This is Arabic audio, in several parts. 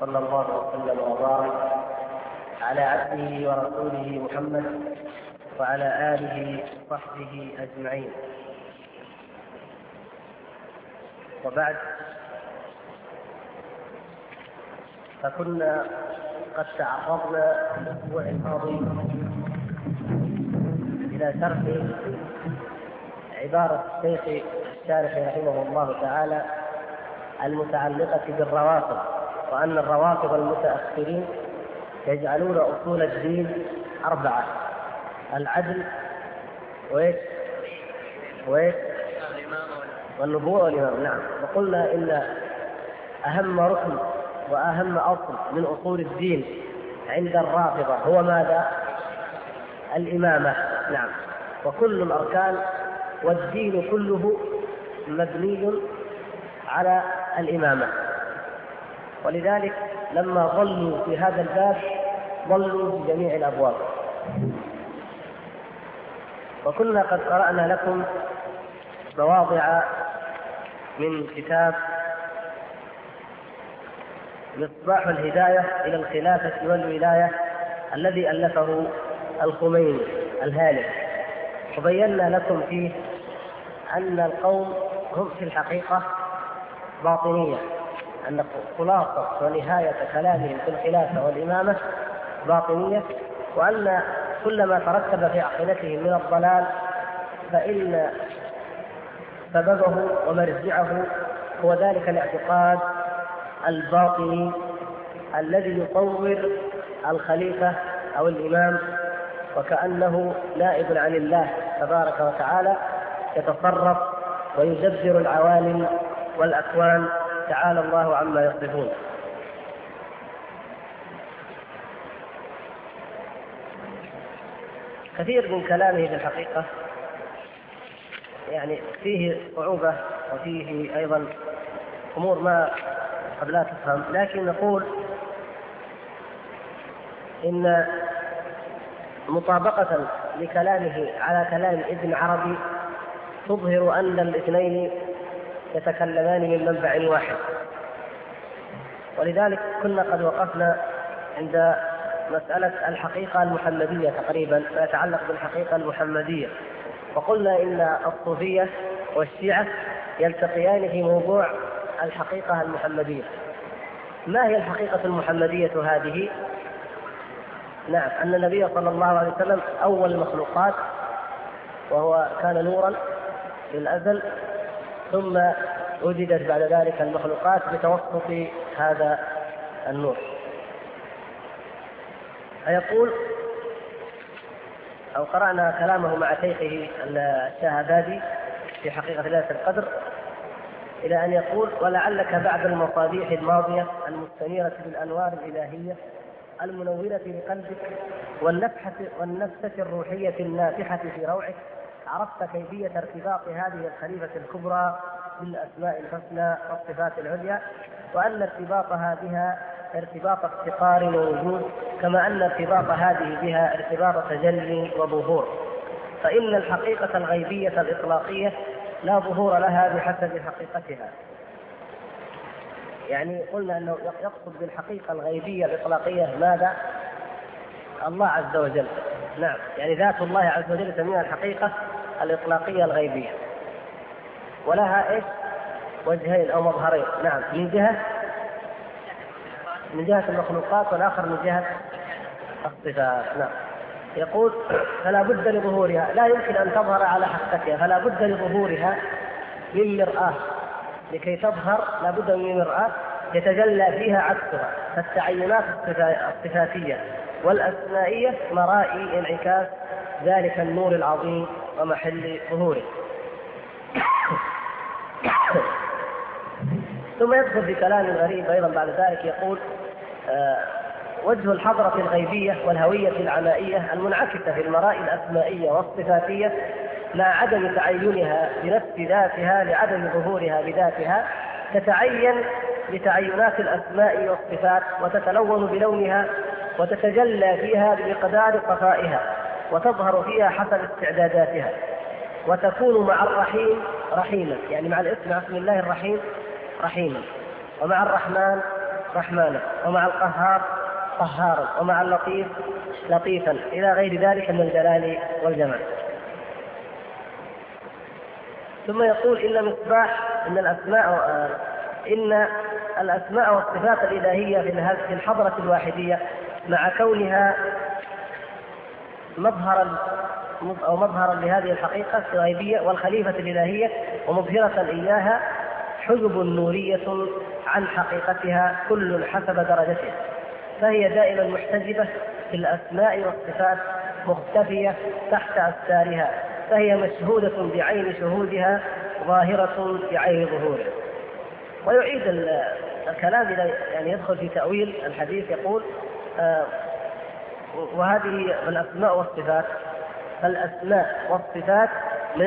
صلى الله وسلم وبارك على عبده ورسوله محمد وعلى آله وصحبه أجمعين. وبعد، فكنا قد تعرضنا الأسبوع الماضي إلى شرح عبارة الشيخ الشارح رحمه الله تعالى المتعلقة بالروافض، وأن الروافض المتأخرين يجعلون أصول الدين 4: العدل والنبوة والإمامة. نعم، وقلنا إن أهم ركن وأهم أصل من أصول الدين عند الرافضة هو ماذا؟ الإمامة. نعم، وكل الأركان والدين كله مبني على الإمامة، ولذلك لما ضلوا في هذا الباب ضلوا في جميع الأبواب. وكنا قد قرأنا لكم مواضع من كتاب مصباح الهداية إلى الخلافة والولاية الذي ألفه الخميني الهالك، وبينا لكم فيه أن القوم هم في الحقيقة باطنية، أن خلاصة ونهاية كلامهم في الخلافة والإمامة باطنية، وأن كل ما ترتب في عقيدتهم من الضلال فإن سببه ومرجعه هو ذلك الاعتقاد الباطني الذي يصور الخليفة أو الإمام وكأنه نائب عن الله تبارك وتعالى يتصرف ويدبر العوالم والأكوان، تعالى الله عما يصفون. كثير من كلامه في الحقيقة يعني فيه صعوبة وفيه أيضا أمور ما قد لا تفهم، لكن نقول إن مطابقة لكلامه على كلام ابن عربي تظهر أن الاثنين يتكلمان من منبع واحد. ولذلك كنا قد وقفنا عند مسألة الحقيقة المحمدية تقريبا، ما يتعلق بالحقيقة المحمدية، وقلنا إن الصوفية والشيعة يلتقيان في موضوع الحقيقة المحمدية. ما هي الحقيقة المحمدية هذه؟ نعم، أن النبي صلى الله عليه وسلم أول المخلوقات، وهو كان نورا في الأزل، ثم وجدت بعد ذلك المخلوقات بتوسط هذا النور. فيقول أو قرأنا كلامه مع شيخه الشهبادي في حقيقة ليلة القدر إلى أن يقول: ولعلك بعد المصابيح الماضية المستنيرة بالأنوار الإلهية المنورة لقلبك والنفسة الروحية النافحة في روعك عرفت كيفية ارتباط هذه الخليفة الكبرى بالأسماء الحسنى والصفات العليا، وأن ارتباطها بها ارتباط افتقار ووجود، كما أن ارتباط هذه بها ارتباط تجلي وظهور، فإن الحقيقة الغيبية الإطلاقية لا ظهور لها بحسب حقيقتها. يعني قلنا أنه يقصد بالحقيقة الغيبية الإطلاقية ماذا؟ الله عز وجل. نعم، يعني ذات الله عز وجل تسميها الحقيقة الإطلاقية الغيبية، ولها إيش؟ وجهين أو مظهرين. نعم، من جهة المخلوقات، والآخر من جهة الصفات. نعم، يقول: فلا بد لظهورها، لا يمكن أن تظهر على حقيقتها، فلا بد لظهورها من مرآة، لكي تظهر لا بد من مرآة يتجلى فيها عكسها، فالتعينات الصفاتية والأسمائية مرائي انعكاس ذلك النور العظيم ومحل ظهوره. ثم يدخل في كلام غريب أيضا بعد ذلك، يقول: وجه الحضرة الغيبية والهوية العمائية المنعكسة في المرائي الأسمائية والصفاتية مع عدم تعينها بنفس ذاتها لعدم ظهورها بذاتها تتعين بتعينات الأسماء والصفات وتتلون بلونها وتتجلى فيها بمقدار صفائها وتظهر فيها حسب استعداداتها، وتكون مع الرحيم رحيما، يعني مع الاسم، مع اسم الله الرحيم رحيما، ومع الرحمن رحمانا، ومع القهار قهارا، ومع اللطيف لطيفا، إلى غير ذلك من الجلال والجمال. ثم يقول إن الأسماء والصفات الإلهية في الحضرة الواحدية مع كونها مظهرا لهذه الحقيقة الغيبية والخليفة الإلهية ومظهرة إياها، حجب نورية عن حقيقتها كل حسب درجته، فهي دائما محتجبة في الأسماء والصفات، مختفية تحت أستارها، فهي مشهودة بعين شهودها، ظاهرة بعين ظهورها. ويعيد الكلام إلى يعني يدخل في تأويل الحديث، يقول وهذه الأسماء والصفات، الأسماء والصفات من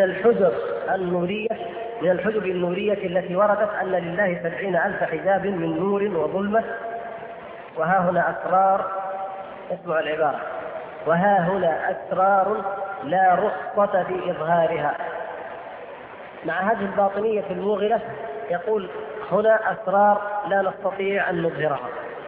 الحجب النورية التي وردت أن لله 70,000 حجاب من نور وظلمة، وها هنا أسرار، اسمع العبارة، وها هنا أسرار لا رخصة في إظهارها. مع هذه الباطنية الموغلة يقول هنا أسرار لا نستطيع أن نظهرها.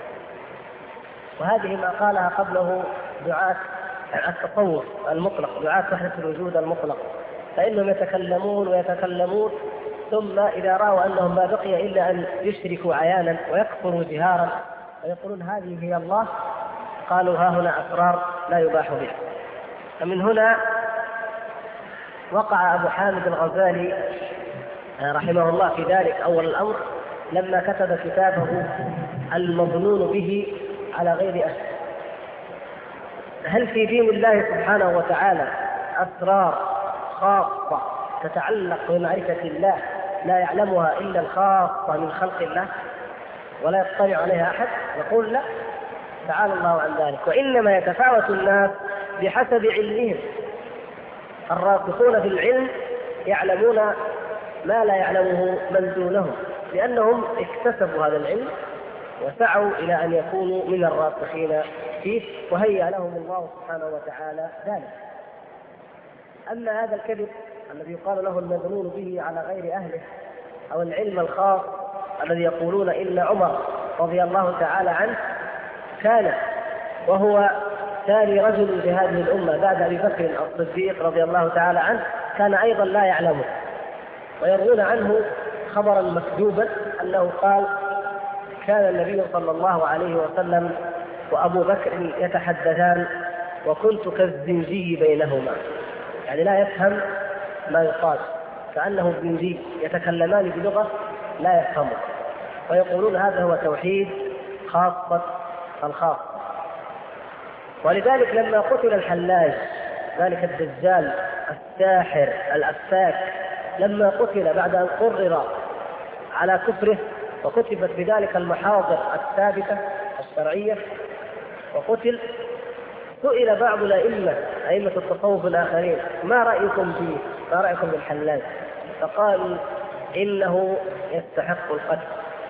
وهذه ما قالها قبله دعاة التصوف المطلق، دعاة وحدة الوجود المطلق، فإنهم يتكلمون ثم إذا رأوا أنهم ما بقي إلا أن يشركوا عيانا ويكفروا جهارا ويقولون هذه هي الله، قالوا ها هنا أسرار لا يباح بها. فمن هنا وقع أبو حامد الغزالي رحمه الله في ذلك أول الأمر لما كتب كتابه المظنون به على غير أهل. هل في دين الله سبحانه وتعالى أسرار خاصة تتعلق بمعرفة الله لا يعلمها إلا الخاصة من خلق الله ولا يطلع عليها أحد؟ يقول لا، تعالى الله عن ذلك، وإنما يتفاوت الناس بحسب علمهم. الراسخون في العلم يعلمون ما لا يعلمه من دونهم، لأنهم اكتسبوا هذا العلم وسعوا إلى أن يكونوا من الراسخين فيه، وهيأ لهم الله سبحانه وتعالى ذلك. أما هذا الكذب الذي يقال له المظنون به على غير أهله، أو العلم الخاص الذي يقولون إن عمر رضي الله تعالى عنه كان وهو ثاني رجل في هذه الأمة بعد أبي بكر الصديق رضي الله تعالى عنه، كان أيضا لا يعلمه، ويروون عنه خبرا مكذوبا أنه قال كان النبي صلى الله عليه وسلم وأبو بكر يتحدثان وكنت كالزنجي بينهما، يعني لا يفهم ما يقال، كأنه الزنجي، يتكلمان بلغة لا يفهمه، ويقولون هذا هو توحيد خاصة الخاص. ولذلك لما قتل الحلاج ذلك الدجال الساحر الأفاك، لما قتل بعد أن قرر على كفره وكتبت بذلك المحاضر الثابتة الشرعية وقتل، سئل بعض أئمة التصوف الآخرين ما رأيكم فيه؟ ما رأيكم بالحلاج؟ فقالوا إنه يستحق القتل.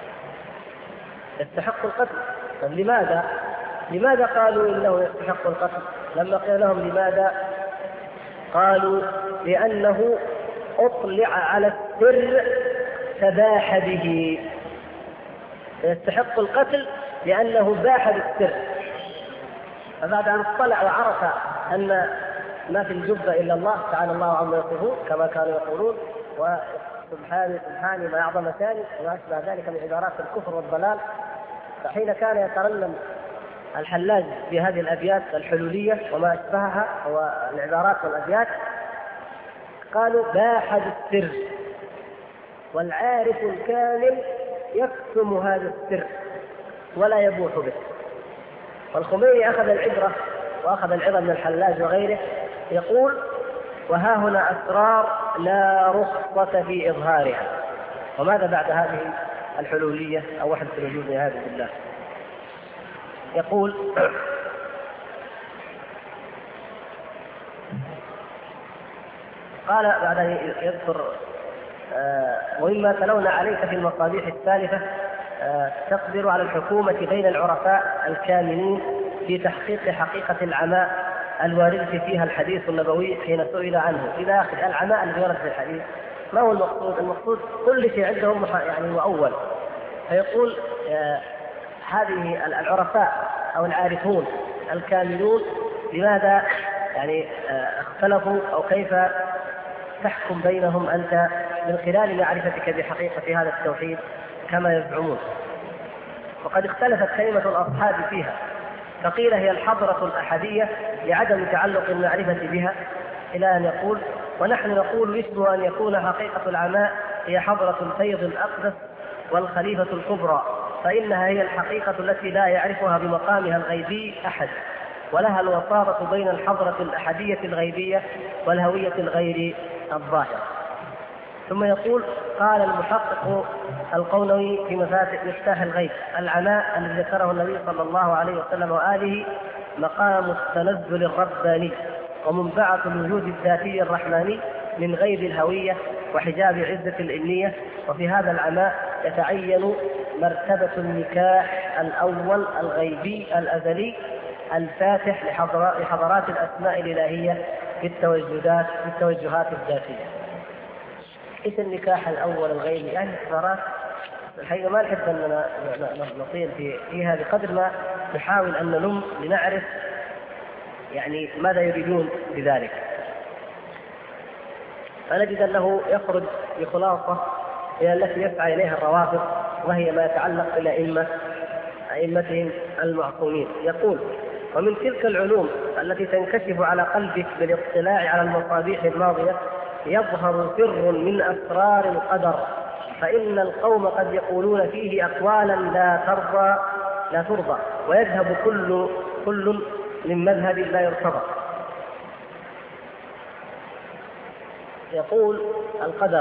يستحق القتل. طب لماذا قالوا إنه يستحق القتل؟ لما قيل لهم لماذا قالوا لأنه أطلع على السر فباح به. يستحق القتل لأنه باح بالسر، فبعد أن اطلع وعرف أن ما في الجبة إلا الله تعالى الله عما يصفون كما كانوا يقولون، وسبحانه ما أعظم ثاني وما أشبه ذلك من عبارات الكفر والضلال، فحين كان يترنم الحلاج بهذه الأبيات الحلولية وما أشبهها والعبارات والأبيات قالوا باح بالسر، والعارف الكامل يكتم هذا السر ولا يبوح به. والخميني أخذ العبرة وأخذ العبرة من الحلاج وغيره، يقول وها هنا أسرار لا رخصة في إظهارها. وماذا بعد هذه الحلولية أو وحدة الوجود والعياذ بالله؟ يقول قال بعد أن يذكر ومما تلون عليك في المصابيح الثالثة تقدر على الحكومة بين العرفاء الكاملين في تحقيق حقيقة العماء الواردة فيها الحديث النبوي حين سئل عنه إلى آخر. العماء الذي ورد في الحديث ما هو المقصود؟ المقصود كل شيء عندهم يعني مؤول. فيقول هذه العرفاء أو العارفون الكاملون لماذا يعني اختلفوا، أو كيف تحكم بينهم أنت من خلال معرفتك بحقيقة هذا التوحيد كما يزعمون؟ وقد اختلفت كلمة الأصحاب فيها، فقيل هي الحضرة الأحدية لعدم تعلق المعرفة بها، إلى أن يقول ونحن نقول يشبه أن يكون حقيقة العماء هي حضرة الفيض الأقدس والخليفة الكبرى، فإنها هي الحقيقة التي لا يعرفها بمقامها الغيبي أحد، ولها الوساطة بين الحضرة الأحدية الغيبية والهوية الغير الظاهرة. ثم يقول قال المحقق القونوي في مفتاح الغيب: العماء الذي ذكره النبي صلى الله عليه وسلم وآله مقام التنزل الرباني ومنبعث الوجود الذاتي الرحماني من غيب الهوية وحجاب عزة الإنية. وفي هذا العماء يتعين مرتبة النكاح الأول الغيبي الأزلي الفاتح لحضرات الأسماء الإلهية في التوجهات الذاتية. إيش النكاح الأول الغيبي؟ يعني حضارات الحقيقة ما نحب أن نطيل فيها بقدر ما نحاول أن نلم لنعرف يعني ماذا يريدون بذلك. فنجد أنه يخرج بخلاصة إلى التي يسعى إليها الروافض، وهي ما يتعلق بأئمتهم المعصومين. يقول: ومن تلك العلوم التي تنكشف على قلبك بالاطلاع على المصابيح الماضية يظهر سر من أسرار القدر، فإن القوم قد يقولون فيه أقوالا لا ترضى ويذهب كل من مذهب لا يرتضى. يقول القدر.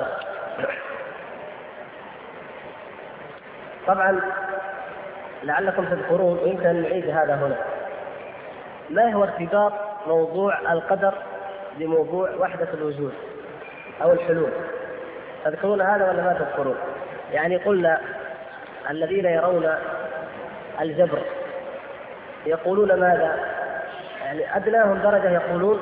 طبعا لعلكم تذكرون ويمكن أن نعيد هذا هنا، ما هو ارتباط موضوع القدر بموضوع وحدة الوجود أو الحلول؟ تذكرون هذا ولا ما تذكرون؟ يعني قلنا الذين يرون الجبر يقولون ماذا؟ يعني أدناهم درجة يقولون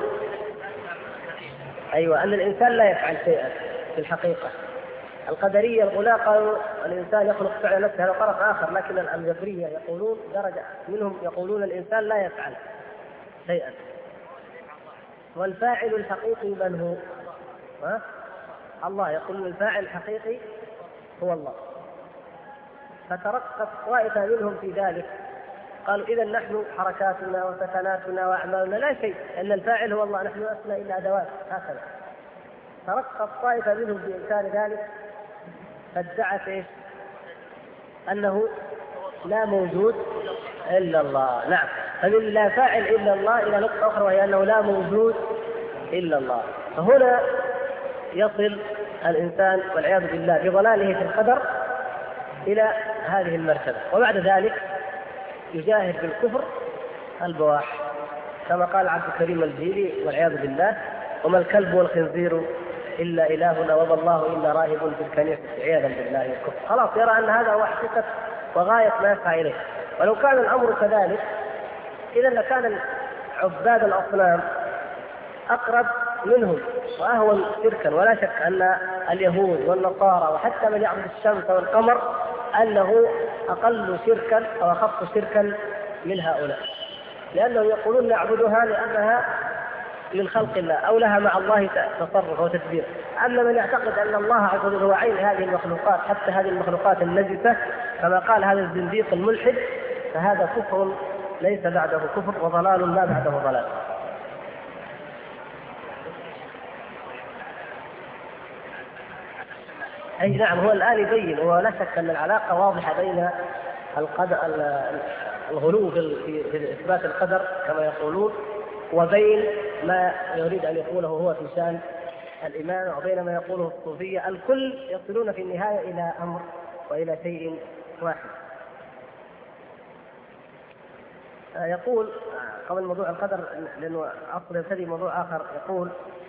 أيوة أن الإنسان لا يفعل شيئا في الحقيقة. القدرية الغلاة قالوا الإنسان يخلق فعل نفسه، هذا طرف آخر. لكن الجبرية يقولون درجة منهم يقولون الإنسان لا يفعل شيئا، والفاعل الحقيقي من هو؟ الله. يقول الفاعل الحقيقي هو الله. فترقت طائفة منهم في ذلك، قالوا إذا نحن حركاتنا وسكناتنا وأعمالنا لا شيء، أن الفاعل هو الله، نحن لسنا إلا أدوات. هكذا ترقت طائفة منهم بإنكار ذلك، فادعت إيش؟ أنه لا موجود إلا الله. نعم، فمن لا فاعل إلا الله إلى نقطة أخرى وهي أنه لا موجود إلا الله. فهنا يصل الإنسان والعياذ بالله بضلاله في القدر إلى هذه المرتبة، وبعد ذلك يجاهد بالكفر البواح، كما قال عبد الكريم الجيلي والعياذ بالله: وما الكلب والخنزير إلا إلهنا وما الله إلا راهب في الكنيسة عياذا بالله الكفر. خلاص يرى أن هذا هو حقيقة وغاية ما يسعى إليه. ولو كان الأمر كذلك إذا لكان عباد الأصنام أقرب منهم وأهون شركا. ولا شك أن اليهود والنصارى وحتى من يعبد الشمس والقمر أنه أقل شركا أو أخف شركا من هؤلاء، لأنهم يقولون نعبدها لأنها من خلق الله أو لها مع الله تصرف وتدبير. أما من يعتقد أن الله عز وجل هو عين هذه المخلوقات، حتى هذه المخلوقات النجسة كما قال هذا الزنديق الملحد، فهذا كفر ليس بعده كفر وضلال ما بعده ضلال. أي نعم، هو الآن يبين، ولا شك أن العلاقة واضحة بين الغلو في إثبات القدر كما يقولون وبين ما يريد أن يقوله هو في شأن الإيمان، وبين ما يقوله الصوفية. الكل يصلون في النهاية إلى أمر وإلى شيء واحد. يقول قبل موضوع القدر، لأنه أصل يبتدي موضوع آخر، يقول: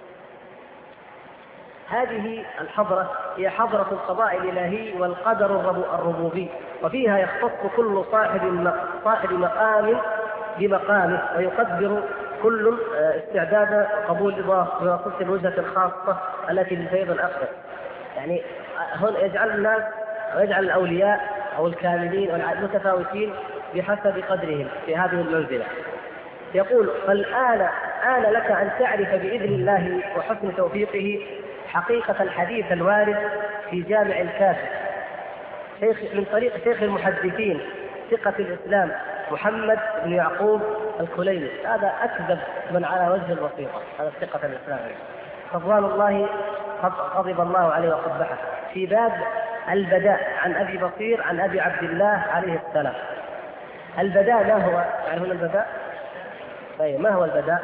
هذه الحضرة هي حضرة القضاء الإلهي والقدر الربوبي، وفيها يختص كل صاحب مقام بمقامه، ويقدر كل استعداد قبول بواسطة الوجهة الخاصة التي للفيض الأقدس. يعني هنا يجعل الناس ويجعل الأولياء أو الكاملين والمتفاوتين بحسب قدرهم في هذه المنزلة. يقول: فالآن آن لك أن تعرف بإذن الله وحسن توفيقه حقيقة الحديث الوارد في جامع الكافي من طريق شيخ المحدثين ثقة الإسلام محمد بن يعقوب الكليني. هذا أكذب من على وجه البسيطة، هذا ثقة الإسلام رضوان الله غضب الله عليه وقبحه، في باب البداء عن أبي بصير عن أبي عبد الله عليه السلام. البداء ما هو؟ يعني هنا البداء؟ طيب ما هو البداء؟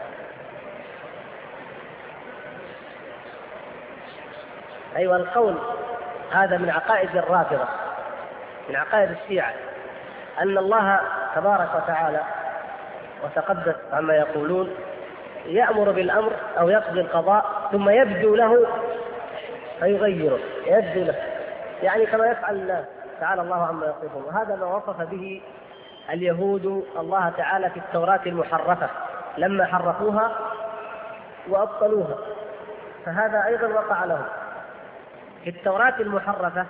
أيوة القول هذا من عقائد الرافضة، من عقائد الشيعة، أن الله تبارك وتعالى وتقدس عما يقولون يأمر بالأمر أو يقضي القضاء ثم يبدو له فيغيره، يبدو له، يعني كما يفعل الناس تعالى الله عما يصفون. وهذا ما وصف به اليهود الله تعالى في التوراة المحرفة لما حرفوها وأبطلوها، فهذا أيضا وقع لهم. في التوراة المحرفة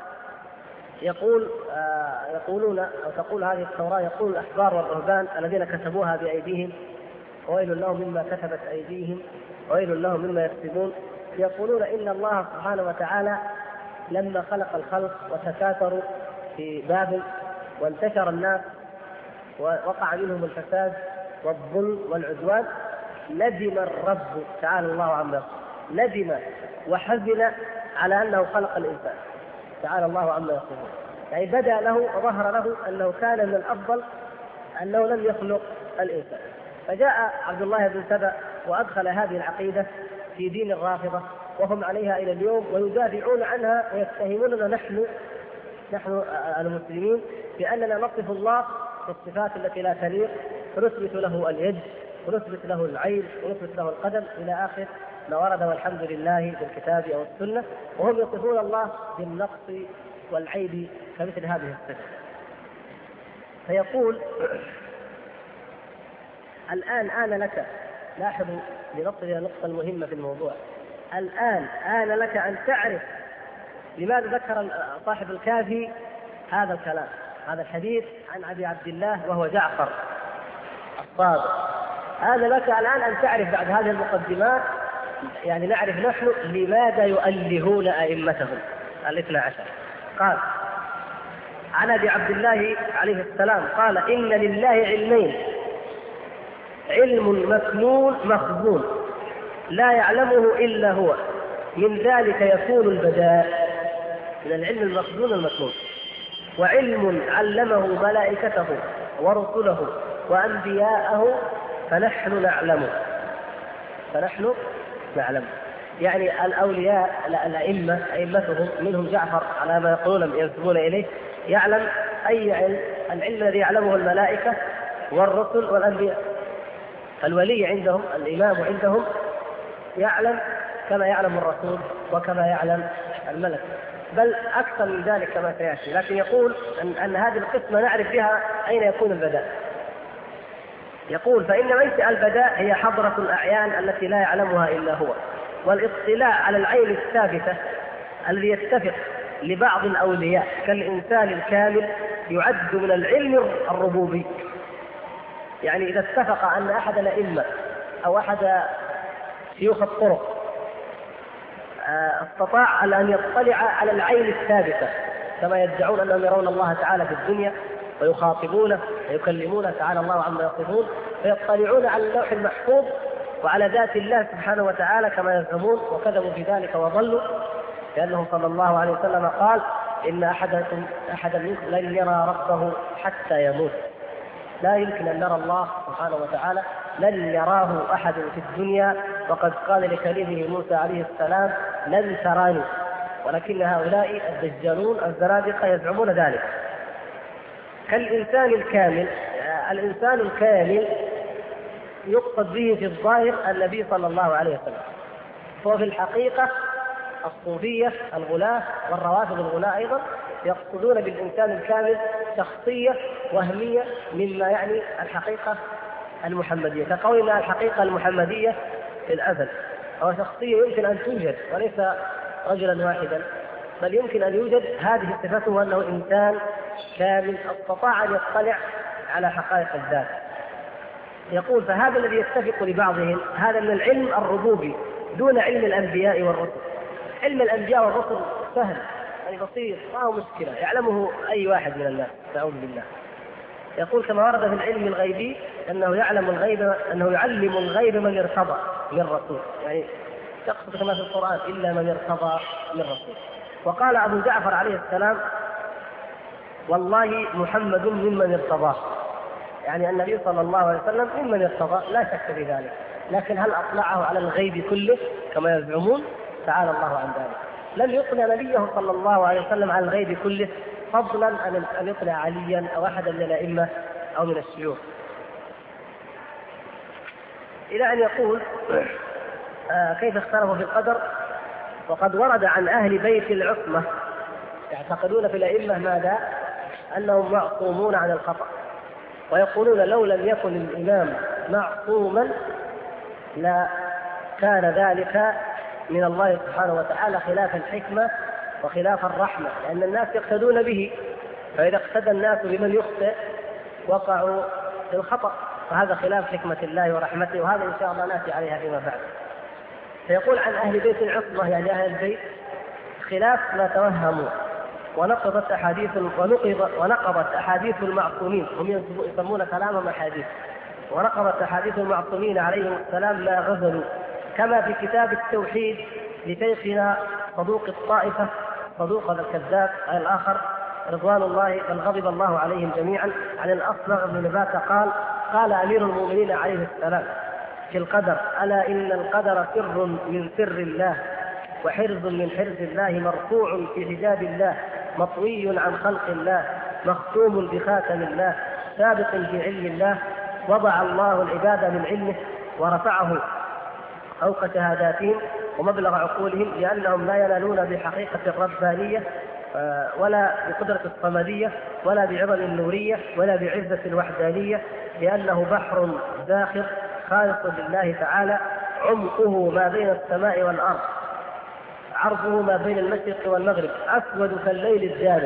يقولون أو تقول هذه التوراة، يقول الأحبار والرهبان الذين كتبوها بأيديهم وويل لهم مما كتبت أيديهم وويل لهم مما يكسبون، يقولون إن الله سبحانه وتعالى لما خلق الخلق وتكاثروا في بابل وانتشر الناس ووقع منهم الفساد والظلم والعدوان، ندم الرب تعالى الله عما يقول، ندم وحزن على أنه خلق الإنسان تعالى الله عما يقولون. يعني بدا له وظهر له أنه كان من الأفضل أنه لم يخلق الإنسان. فجاء عبد الله بن سبأ وأدخل هذه العقيدة في دين الرافضة وهم عليها إلى اليوم ويدافعون عنها ويتهموننا نحن المسلمين بأننا نصف الله بالصفات التي لا تليق، ونثبت له اليد ونثبت له العين ونثبت له القدم إلى آخر ما ورد والحمد لله بالكتاب أو السنة، وهم يصفون الله بالنقص والعيب كمثل هذه الصفة. فيقول: الآن آن لك، لاحظوا لنصل إلى النقطة المهمة في الموضوع، الآن آن لك أن تعرف لماذا ذكر صاحب الكافي هذا الكلام، هذا الحديث عن أبي عبد الله وهو جعفر الصادق. آن لك الآن أن تعرف بعد هذه المقدمات، يعني نعرف نحن لماذا يؤلهون أئمتهم الاثنى عشر. قال عن أبي عبد الله عليه السلام قال: إن لله علمين، علم مكنون مخزون لا يعلمه إلا هو، من ذلك يكون البداء، من العلم المخزون المكنون، وعلم علمه ملائكته ورسله وأنبياءه فنحن نعلمه. يعني الأولياء الأئمة أئمتهم منهم جعفر على ما يقولون ينسبون إليه يعلم أي علم، العلم الذي يعلمه الملائكة والرسل والأنبياء. الولي عندهم، الإمام عندهم يعلم كما يعلم الرسول وكما يعلم الملك، بل أكثر من ذلك كما سيأتي. لكن يقول أن هذه القسمة نعرف بها أين يكون البداء. يقول: فإن منشأ البداء هي حضرة الأعيان التي لا يعلمها إلا هو، والاطلاع على العين الثابتة الذي يتفق لبعض الأولياء كالإنسان الكامل يعد من العلم الربوبي. يعني إذا اتفق أن أحد الأئمة أو أحد شيوخ الطرق استطاع أن يطلع على العين الثابتة كما يدعون أنهم يرون الله تعالى في الدنيا ويخاطبونه ويكلمونه تعالى الله عما يصفون، فيطلعون على اللوح المحفوظ وعلى ذات الله سبحانه وتعالى كما يزعمون، وكذبوا في ذلك وضلوا، لأنه صلى الله عليه وسلم قال: إن أحدا منكم لن يرى ربه حتى يموت. لا يمكن أن نرى الله سبحانه وتعالى، لن يراه أحد في الدنيا، وقد قال لكليمه موسى عليه السلام: لن تراني. ولكن هؤلاء الدجالون الزنادقة يزعمون ذلك. كالإنسان الكامل، الإنسان الكامل يقصد به في الظاهر النبي صلى الله عليه وسلم، وفي الحقيقة الصوفية الغلاة والروافض الغلاة أيضا يقصدون بالإنسان الكامل شخصية وهمية مما يعني الحقيقة المحمدية، كقولنا الحقيقة المحمدية في الأزل، أو شخصية يمكن أن توجد وليس رجلا واحدا بل يمكن أن يوجد هذه صفته أنه إنسان كامل استطاع أن يطلع على حقائق الذات. يقول فهذا الذي يتفق لبعضهم هذا من العلم الربوبي دون علم الأنبياء والرسل. علم الأنبياء والرسل سهل يعني بسيط ما هو مشكلة يعلمه أي واحد من الناس نعوذ بالله. يقول كما ورد في العلم الغيبي أنه يعلم الغيب أنه يعلم الغيب من ارتضى من رسول، يعني يقصد كما في القرآن إلا من ارتضى من رسول. وقال أبو جعفر عليه السلام والله محمد ممن ارتضاه، يعني النبي صلى الله عليه وسلم ممن ارتضى لا شك في ذلك، لكن هل أطلعه على الغيب كله كما يزعمون؟ تعالى الله عن ذلك. لم يطلع نبيه صلى الله عليه وسلم على الغيب كله فضلا أن يطلع عليا أو أحدا من الأئمة أو من الشيوخ. إلى أن يقول كيف اختلفوا في القدر. وقد ورد عن أهل بيت العصمة يعتقدون في الأئمة ماذا؟ أنهم معصومون عن الخطأ، ويقولون لو لم يكن الإمام معصوما لا كان ذلك من الله سبحانه وتعالى خلاف الحكمة وخلاف الرحمة، لأن الناس يقتدون به، فإذا اقتدى الناس بمن يخطئ وقعوا في الخطأ، فهذا خلاف حكمة الله ورحمته، وهذا إن شاء الله نأتي عليها فيما بعد. فيقول عن أهل بيت العصمة يعني أهل البيت خلاف ما توهموا، ونقضت أحاديث المعصومين، هم يسمون كلامهم أحاديث، ونقضت أحاديث المعصومين عليهم السلام ما غزلوا، كما في كتاب التوحيد لشيخنا صدوق الطائفة صدوق هذا الكذاب أي الآخر رضوان الله بل غضب الله عليهم جميعا عن الأصبغ بن نباتة قال أمير المؤمنين عليه السلام في القدر ألا إن القدر سر من سر الله وحرز من حرز الله مرفوع في حجاب الله مطوي عن خلق الله مختوم بخاتم الله سابق في علم الله وضع الله العباد من علمه ورفعه فوق شهاداتهم ومبلغ عقولهم لأنهم لا ينالون بحقيقة الربانية ولا بقدرة الصمدية ولا بعظم النورية ولا بعزة الوحدانية، لأنه بحر زاخر خالص لله تعالى عمقه ما بين السماء والأرض عرضه ما بين المشرق والمغرب أسود كالليل الجاري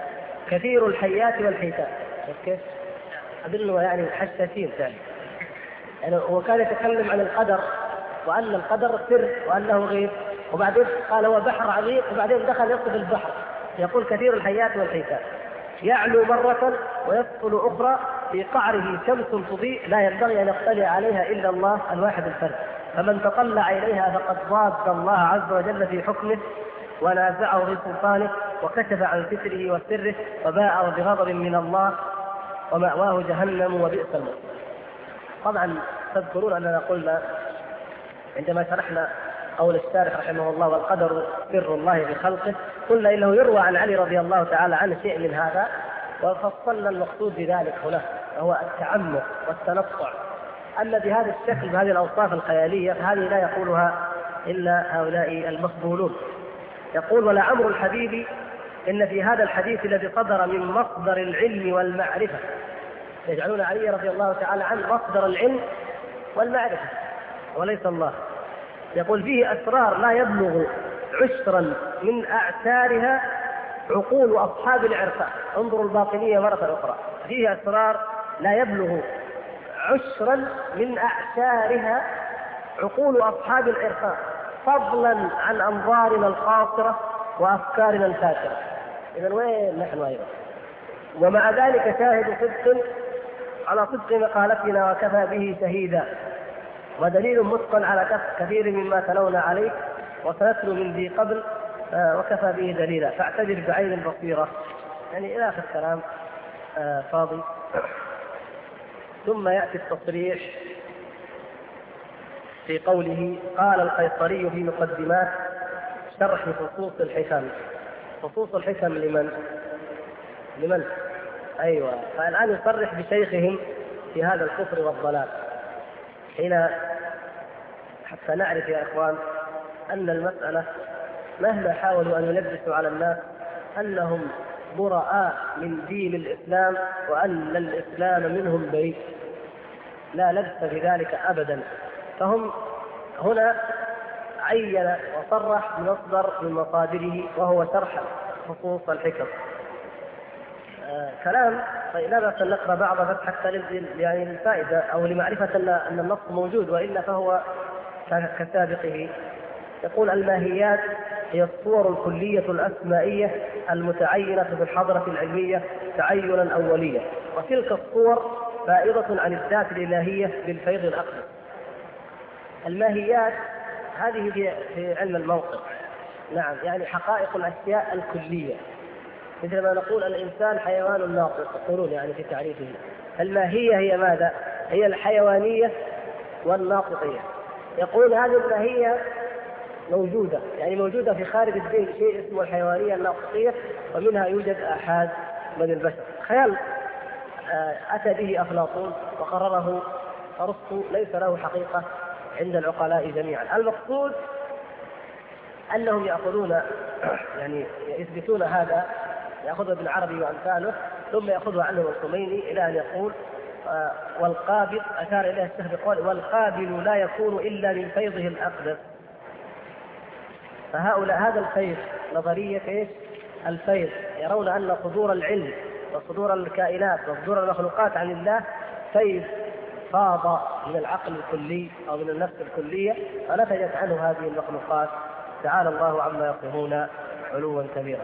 كثير الحيات والحيتان. كيف؟ أدله يعني حساسين ثاني. يعني هو كان يتكلم عن القدر وأن القدر سر وأنه غيب، وبعدين قال هو بحر عميق، وبعدين دخل يصف البحر يقول كثير الحيات والحيتان يعلو مرة ويسفل أخرى في قعره شمس تضيء لا ينبغي أن يطلع عليها إلا الله الواحد الفرد، فمن تطلع إليها فقد ضاد الله عز وجل في حكمه ونازعه في سلطانه وكشف عن ستره وسره وباء بغضب من الله ومأواه جهنم وبئس المصير. طبعا تذكرون أننا قلنا عندما شرحنا قول الشارح رحمه الله والقدر سر الله بخلقه قلنا إنه يروى عن علي رضي الله تعالى عنه شيء من هذا، وفصلنا المقصود بذلك هنا هو التعمق والتنطع. أما بهذا الشكل بهذه الأوصاف الخيالية هذه لا يقولها إلا هؤلاء المقبولون. يقول ولعمر الحبيب إن في هذا الحديث الذي صدر من مصدر العلم والمعرفة، يجعلون علي رضي الله تعالى عنه مصدر العلم والمعرفة وليس الله، يقول فيه أسرار لا يبلغ عشرا من أعسارها عقول أصحاب العرفان. انظروا الباطنية مرة أخرى، فيه أسرار لا يبلغ عشرا من أعسارها عقول أصحاب العرفان فضلا عن أنظارنا القاصرة وأفكارنا الفاترة. إذن وين نحن أيضا؟ ومع ذلك شاهد صدق على صدق مقالتنا وكفى به شهيدا ودليل متقن على كثير مما تلونا عليه وسنتلو من ذي قبل وكفى به دليلا فاعتبر بعين البصيرة، يعني إلى آخر الكلام فاضي. ثم يأتي التصريح في قوله قال القيصري في مقدمات شرح فصوص الحكم. فصوص الحكم لمن؟ أيوة، فالآن يصرح بشيخهم في هذا الكفر والضلال. هنا حتى نعرف يا إخوان أن المسألة مهما حاولوا أن يلبسوا على الناس أنهم براء من دين الإسلام وأن الإسلام منهم بريء، لا لبس في ذلك أبدا. فهم هنا عين وصرح بمصدر من مصادره وهو شرح خصوص الحكم. كلام طيب، لا بأس أن نقرأ بعض بس حتى يعني للفائدة أو لمعرفة أن النص موجود، وإلا فهو كسابقه. يقول: الماهيات هي الصور الكلية الأسمائية المتعينة في الحضرة العلمية تعينا أوليا، وتلك الصور فائضة عن الذات الإلهية بالفيض الأقدس. الماهيات هذه في علم الموقف، نعم، يعني حقائق الأشياء الكلية، مثل ما نقول الإنسان حيوان ناطق، يقولون يعني في تعريفه. الماهية هي ماذا؟ هي الحيوانية والناطقية. يقول هذه الماهية موجودة، يعني موجودة في خارج الدين شيء اسمه الحيوانية الناطقية، ومنها يوجد آحاد من البشر. خيال أتى به أفلاطون وقرره أرسطو، ليس له حقيقة عند العقلاء جميعا. المقصود أنهم يأخذون يعني يثبتون هذا، يأخذ ابن عربي وأمثاله، ثم يأخذه عنه الخميني إلى أن يقول: والقابض، أشار إليه الشيخ بقول: والقابل لا يكون إلا من فيضه الأقدس. فهؤلاء هذا الفيض نظرية إيش؟ الفيض، يرون أن صدور العلم وصدور الكائنات وصدور المخلوقات عن الله فيض فاض من العقل الكلي أو من النفس الكلية، فنتجت عنه هذه المخلوقات. تعالى الله عما يصفون علوا كبيرا.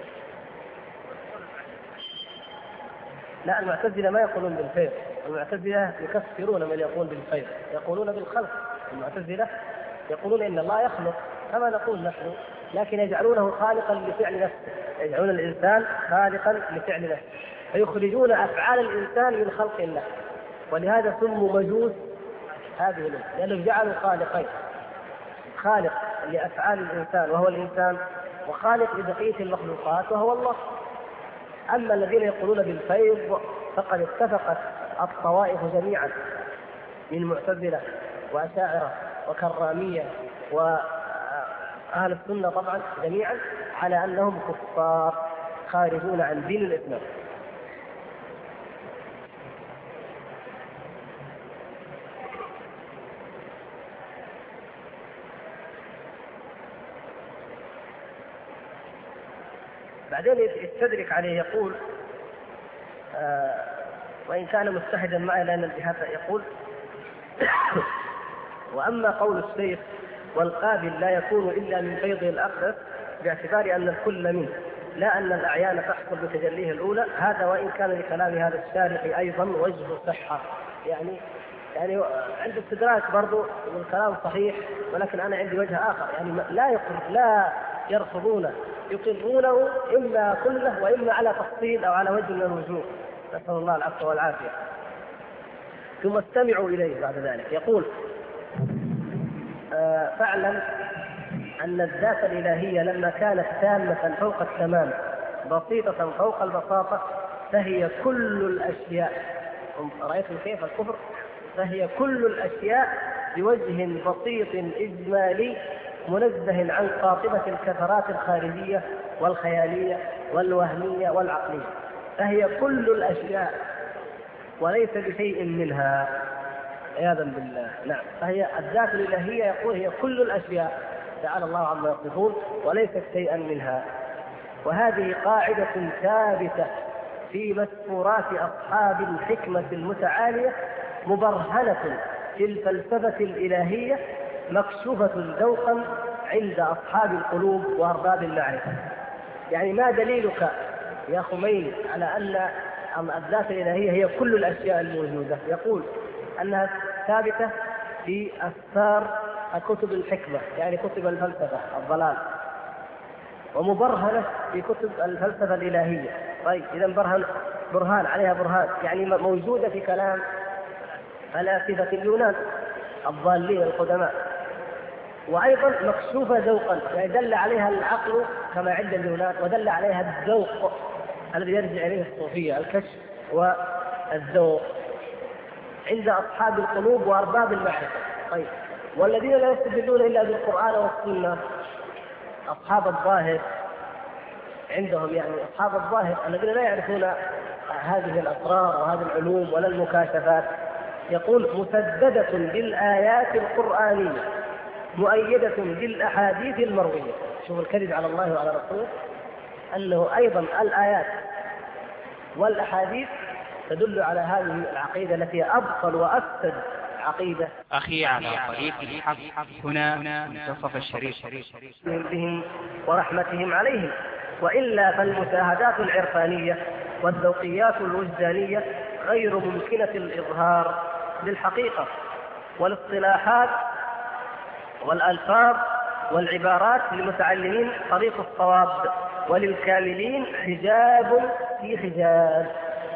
لا، المعتزلة ما يقولون بالفيض، المعتزلة يكفرون من يقول بالفيض، يقولون بالخلق. المعتزلة يقولون إن الله يخلق كما نقول نحن، لكن يجعلونه خالقا لفعل نفسه، يجعلون الإنسان خالقا لفعل نفسه، فيخرجون أفعال الإنسان من خلق الله، ولهذا سموا مجوس هذه الأمة، لأنهم جعلوا خالقين: خالق لأفعال الإنسان وهو الإنسان، وخالق لبقية المخلوقات وهو الله. أما الذين يقولون بالفيض فقد اتفقت الطوائف جميعا من معتزلة وأشاعرة وكرامية وأهل السنة طبعا جميعا على أنهم كفار خارجون عن دين الإسلام. بعدين يستدرك عليه يقول: وإن كان متحدا معي لأن الجهات، يقول: وأما قول الشيخ والقابل لا يكون إلا من فيضه الأقدس باعتبار أن الكل منه، لا أن الأعيان تحصل بتجليه الأولى، هذا وإن كان لكلام هذا الشارح أيضا وجه صحة. يعني عند استدراك برضو والكلام صحيح، ولكن أنا عندي وجه آخر، يعني لا يرفضونه، يقرونه إما كله وإما على تفصيل أو على وجه من الوجوه، نسأل الله العفو والعافية. ثم استمعوا إليه بعد ذلك، يقول: فاعلم أن الذات الإلهية لما كانت تامة فوق التمام بسيطة فوق البساطة فهي كل الأشياء. رأيتم كيف الكفر؟ فهي كل الأشياء بوجه بسيط إجمالي منزه عن قاطبة الكثرات الخارجية والخيالية والوهمية والعقلية، فهي كل الأشياء وليس بشيء منها، عياذا بالله. نعم، فهي الذات الإلهية يقول هي كل الأشياء، تعالى الله عما يصفون، وليست شيئا منها. وهذه قاعدة ثابتة في مسطورات أصحاب الحكمة المتعالية، مبرهنة في الفلسفة الإلهية، مكشوفة ذوقا عند أصحاب القلوب وأرباب المعرفة. يعني ما دليلك يا خميني على أن الذات الإلهية هي كل الأشياء الموجودة؟ يقول أنها ثابتة في أسفار كتب الحكمة، يعني كتب الفلسفة الضلال، ومبرهنة في كتب الفلسفة الإلهية. طيب إذا برهان عليها برهان، يعني موجودة في كلام فلاسفة اليونان الضالين القدماء، وأيضا مكشوفة ذوقا، يعني دل عليها العقل كما عند اليونان، ودل عليها الذوق الذي يرجع إليه الصوفية، الكشف والذوق عند أصحاب القلوب وأرباب المعرفة. طيب، والذين لا يستدلون إلا بالقرآن والسنة أصحاب الظاهر عندهم، يعني أصحاب الظاهر الذين لا يعرفون هذه الأسرار وهذه العلوم ولا المكاشفات، يقول مسددة بالآيات القرآنية مؤيدة بالأحاديث المروية. شوف الكذب على الله وعلى رسوله، أنه أيضا الآيات والأحاديث تدل على هذه العقيدة التي هي أبطل وأفسد عقيدة. أخي على طريق الحق هنا منتصف الشريف بهم ورحمتهم عليهم، وإلا فالمشاهدات العرفانية والذوقيات الوجدانية غير ممكنة الإظهار للحقيقة، والاصطلاحات والألفاظ والعبارات للمتعلمين طريق الصواب، وللكاملين حجاب في حجاب.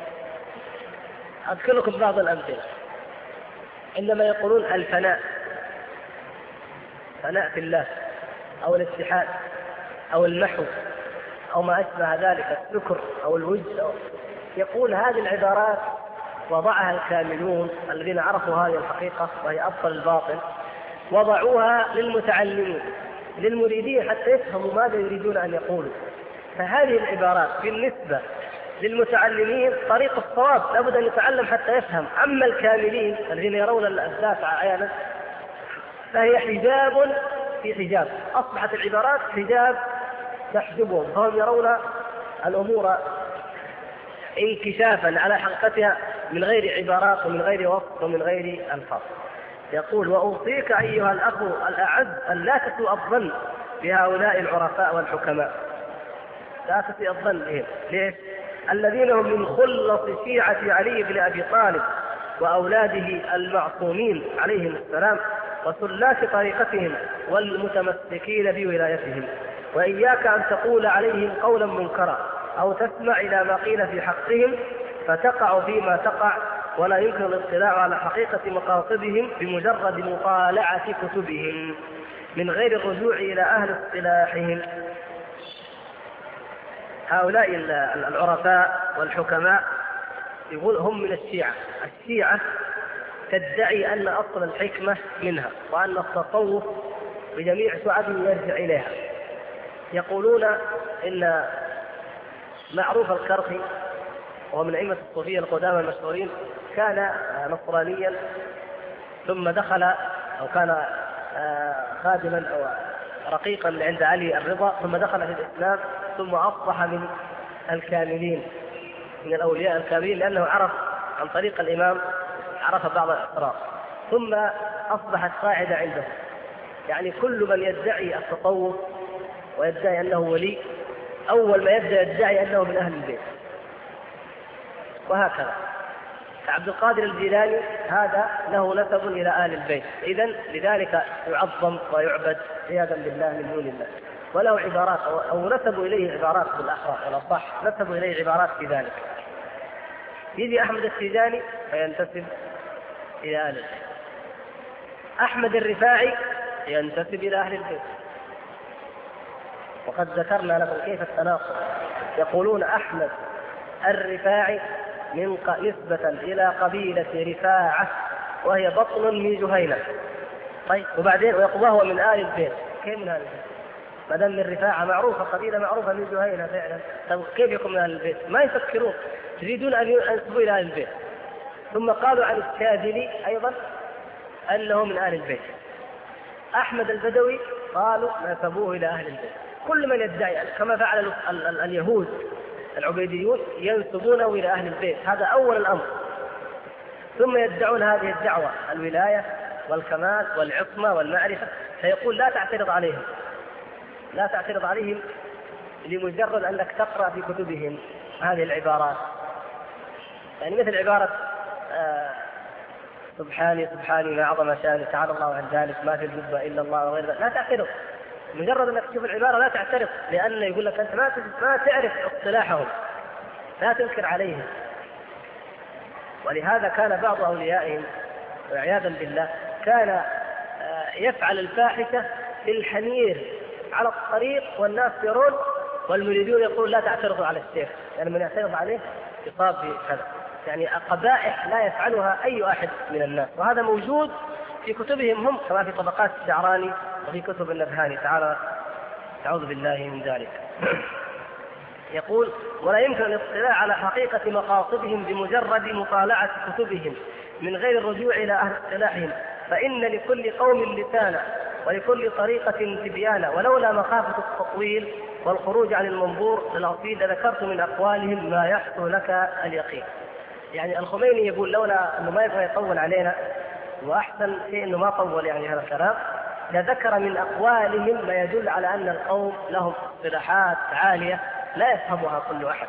أذكر لكم بعض الأمثلة. عندما يقولون الفناء، فناء في الله أو الاتحاد أو المحو أو ما أشبه ذلك، السكر أو الوجد، يقول هذه العبارات وضعها الكاملون الذين عرفوا هذه الحقيقة وهي أبطل الباطل، وضعوها للمتعلمين للمريدين حتى يفهموا ماذا يريدون أن يقولوا. فهذه العبارات بالنسبة للمتعلمين طريق الصواب، لابد أن يتعلم حتى يفهم. أما الكاملين الذين يرون الأحداث عيانا فهي حجاب في حجاب، أصبحت العبارات حجاب تحجبهم، فهم يرون الأمور انكشافا على حقيقتها من غير عبارات ومن غير وصف ومن غير ألفاظ. يقول: وأوصيك أيها الأخ الأعز أن لا تسوء الظن بهؤلاء العرفاء والحكماء. لا تسوء الظن بهم. ليش؟ الذين هم من خلص شيعة علي بن أبي طالب وأولاده المعصومين عليهم السلام، وسلاك طريقتهم والمتمسكين بولايتهم. وإياك أن تقول عليهم قولا منكرا أو تسمع إلى ما قيل في حقهم فتقع فيما تقع، ولا يمكن الاطلاع على حقيقة مقاصدهم بمجرد مطالعة كتبهم من غير الرجوع إلى أهل اصطلاحهم. هؤلاء العرفاء والحكماء يقول هم من الشيعة. الشيعة تدعي أن أصل الحكمة منها، وأن التصوف بجميع شعبه يرجع إليها. يقولون إن معروف الكرخي وهو من أئمة الصوفية القدامى المشهورين كان نصرانيا، ثم دخل أو كان خادما أو رقيقا عند علي الرضا، ثم دخل في الإسلام، ثم أصبح من الكاملين، من الأولياء الكاملين، لأنه عرف عن طريق الإمام، عرف بعض الأسرار، ثم أصبحت قاعدة عنده. يعني كل من يدعي التصوف ويدعي أنه ولي، أول ما يبدأ يدعي أنه من أهل البيت، وهكذا. عبد القادر الجيلاني هذا له نسب إلى أهل البيت، إذن لذلك يعظم ويعبد عياذا بالله من دون الله. وله عبارات أو نسبوا إليه عبارات بالأحرى والأصح، نسبوا إليه عبارات في ذلك. يجي أحمد التيجاني فينتسب إلى أهل البيت، أحمد الرفاعي ينتسب إلى أهل البيت. وقد ذكرنا لكم كيف التناقض. يقولون أحمد الرفاعي نسبة إلى قبيلة رفاعة وهي بطن من جهينة. طيب وبعدين وهو من آل البيت. كيف من آل البيت؟ ما دام من رفاعة معروفة، قبيلة معروفة من جهينة فعلا، طيب كيف يكون من آل البيت؟ ما يفكرون، يريدون أن ينسبوا إلى آل البيت. ثم قالوا عن الشاذلي أيضا أنه من آل البيت. أحمد البدوي قالوا نسبوه إلى أهل البيت. كل من يدعي كما فعل اليهود العبيديون ينسبونه إلى أهل البيت، هذا أول الأمر. ثم يدعون هذه الدعوة الولاية والكمال والعصمة والمعرفة، فيقول لا تعترض عليهم، لا تعترض عليهم لمجرد أنك تقرأ في كتبهم هذه العبارات. يعني مثل عبارة سبحاني سبحاني ما عظم شاني تعالى الله عن ذلك ما في الجبة إلا الله وغير ذلك، لا تعترض. مجرد أنك تشوف العبارة لا تعترض، لأنه يقول لك أنت ما تعرف اصطلاحهم، لا تنكر عليهم. ولهذا كان بعض أوليائهم وعياذا بالله كان يفعل الفاحشة في الحمير على الطريق والناس يرون، والمريدون يقول لا تعترضوا على الشيخ، يعني من يعترض عليه يصاب بكذا. يعني قبائح لا يفعلها أي أحد من الناس، وهذا موجود في كتبهم هم، كما في طبقات الشعراني وفي كتب النبهاني تعالى أعوذ بالله من ذلك. يقول ولا يمكن الاطلاع على حقيقة مقاصدهم بمجرد مطالعة كتبهم من غير الرجوع إلى أهل اصطلاحهم، فإن لكل قوم لسانا ولكل طريقة تبيانا، ولولا مخافة التطويل والخروج عن المنظور للأصيل لذكرت من أقوالهم ما يحصل لك اليقين. يعني الخميني يقول لولا أنه ما يبغى يطول علينا، وأحسن شيء أنه ما طول يعني هذا الكلام، لذكر من أقوالهم ما يدل على أن القوم لهم اصطلاحات عالية لا يفهمها كل أحد.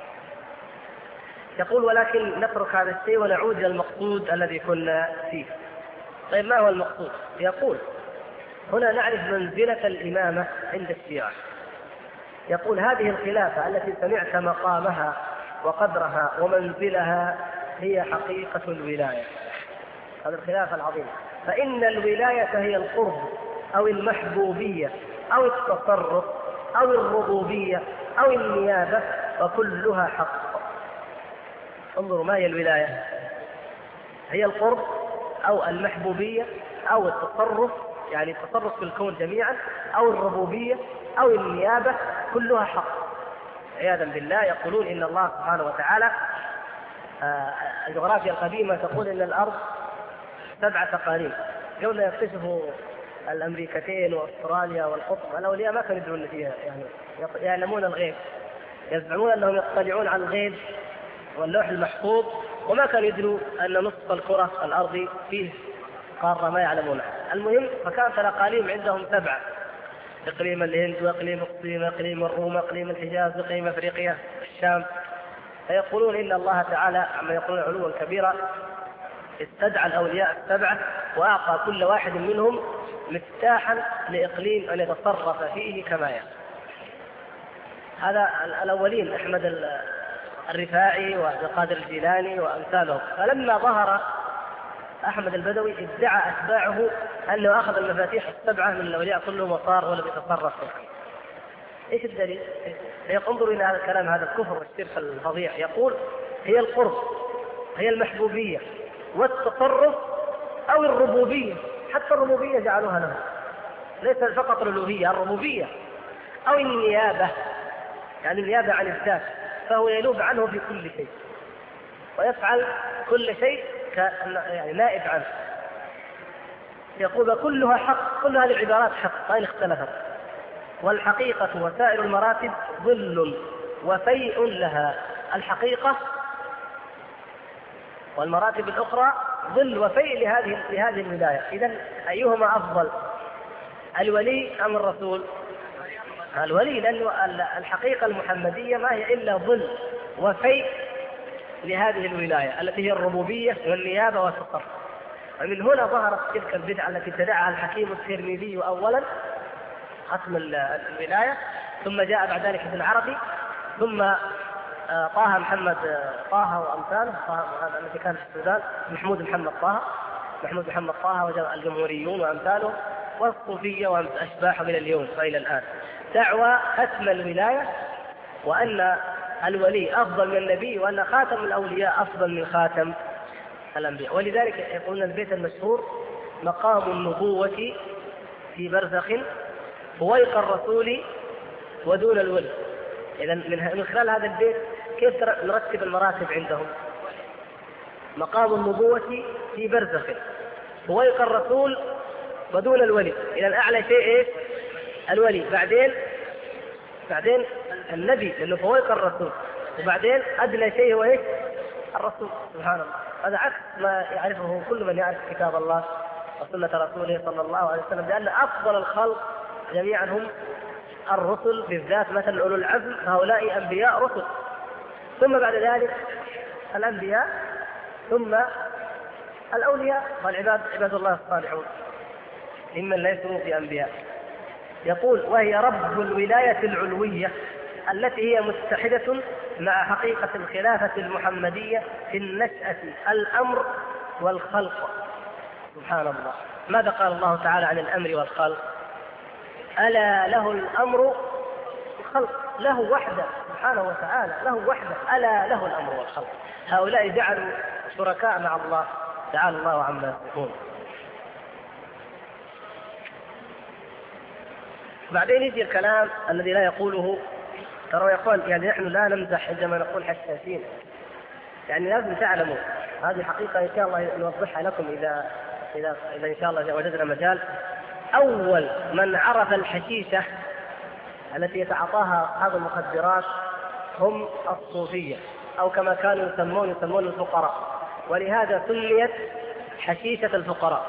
يقول ولكن نترك هذا الشيء ونعود إلى المقصود الذي كنا فيه. طيب ما هو المقصود؟ يقول هنا نعرف منزلة الإمامة عند الشيعة. يقول هذه الخلافة التي سمعت مقامها وقدرها ومنزلها هي حقيقة الولاية، هذه الخلافة العظيمة. فإن الولاية هي القرب أو المحبوبية أو التصرف أو الربوبية أو النيابة، وكلها حق. انظروا ما هي الولاية، هي القرب أو المحبوبية أو التصرف، يعني التصرف في الكون جميعا، أو الربوبية أو النيابة، كلها حق عياذا بالله. يقولون إن الله سبحانه وتعالى الجغرافيا القديمة تقول إن الأرض 7 تقارير. قبل يكتشفوا الأمريكتين وأستراليا والقطب الأولياء ما كانوا يدرون فيها، يعني يعلمون الغيب، يزعمون أنهم يطلعون على الغيب واللوح المحفوظ، وما كانوا يدروا أن نصف الكرة الأرض فيه قارة ما يعلمونها. المهم فكانت الأقاليم عندهم 7، إقليم الهند وإقليم الصين وإقليم الروم وإقليم الحجاز وإقليم أفريقيا الشام. فيقولون إن الله تعالى عما يقولون علوا كبيرا استدعى الأولياء 7 وأعطى كل واحد منهم مفتاحا لإقليم أن يتصرف فيه كما يشاء. هذا الأولين أحمد الرفاعي وعبد القادر الجيلاني وأمثالهم. فلما ظهر أحمد البدوي ادعى أتباعه أنه أخذ المفاتيح 7 من الأولياء كلهم وصار ولم يتصرف فيه. إيش الدليل؟ انظروا إلى هذا الكلام، هذا الكفر والشرك الفظيع. يقول هي القرب، هي المحبوبية والتصرف أو الربوبية، حتى الربوبية جعلوها له، ليس فقط الألوهية، الربوبية أو النيابة، يعني النيابة عن الذات، فهو ينوب عنه في كل شيء ويفعل كل شيء يعني نائب عنه. يقول كلها حق، كل هذه العبارات حق وإن اختلفت. والحقيقة وسائر المراتب ظل وفيء لها، الحقيقة والمراتب الأخرى ظل وفيء لهذه الولاية. إذن أيهما أفضل، الولي أم الرسول؟ الولي، لأن الحقيقة المحمدية ما هي إلا ظل وفيء لهذه الولاية التي هي الربوبية والنيابة والتصرف. ومن هنا ظهرت تلك البدعة التي ابتدعها الحكيم الترمذي أولا، ختم الولاية، ثم جاء بعد ذلك ابن عربي، ثم طه محمد طه وأمثاله، هذا الذي كان في السودان محمود محمد طه وجاء الجمهوريون وأمثاله، والصوفية وأشباحهم إلى اليوم وإلى الآن. دعوى ختم الولاية وأن الولي أفضل من النبي، وأن خاتم الأولياء أفضل من خاتم الأنبياء. ولذلك يقولون البيت المشهور مقام النبوة في برزخ فويق الرسول ودون الولي. إذا من خلال هذا البيت كيف نرتب المراتب عندهم؟ مقام النبوة في برزخ فويق الرسول ودون الولي. إذا أعلى شيء إيه؟ الولي، بعدين النبي لأنه فويق الرسول، وبعدين أدنى شيء هو إيه؟ الرسول. سبحان الله، هذا عكس ما يعرفه كل من يعرف كتاب الله وسنة رسوله صلى الله عليه وسلم، لأن أفضل الخلق جميعا هم الرسل، بالذات مثل أولو العزم، هؤلاء أنبياء رسل، ثم بعد ذلك الأنبياء، ثم الأولياء والعباد عباد الله الصالحون ممن ليسوا بأنبياء. يقول وهي رب الولاية العلوية التي هي متحدة مع حقيقة الخلافة المحمدية في النشأة، الأمر والخلق. سبحان الله، ماذا قال الله تعالى عن الأمر والخلق؟ ألا له الأمر والخلق، له وحده سبحانه وتعالى، له وحده، ألا له الأمر والخلق. هؤلاء جعلوا شركاء مع الله تعالى الله عما يصفون. بعدين يجي الكلام الذي لا يقوله، ترى يا اخوان، يعني نحن لا نمزح عندما نقول حساسين، يعني لازم تعلموا هذه حقيقة إن شاء الله نوضحها لكم إذا إن شاء الله وجدنا مجال. أول من عرف الحشيشة التي يتعاطاها أصحاب المخدرات هم الصوفية، أو كما كانوا يسمون الفقراء، ولهذا سميت حشيشة الفقراء.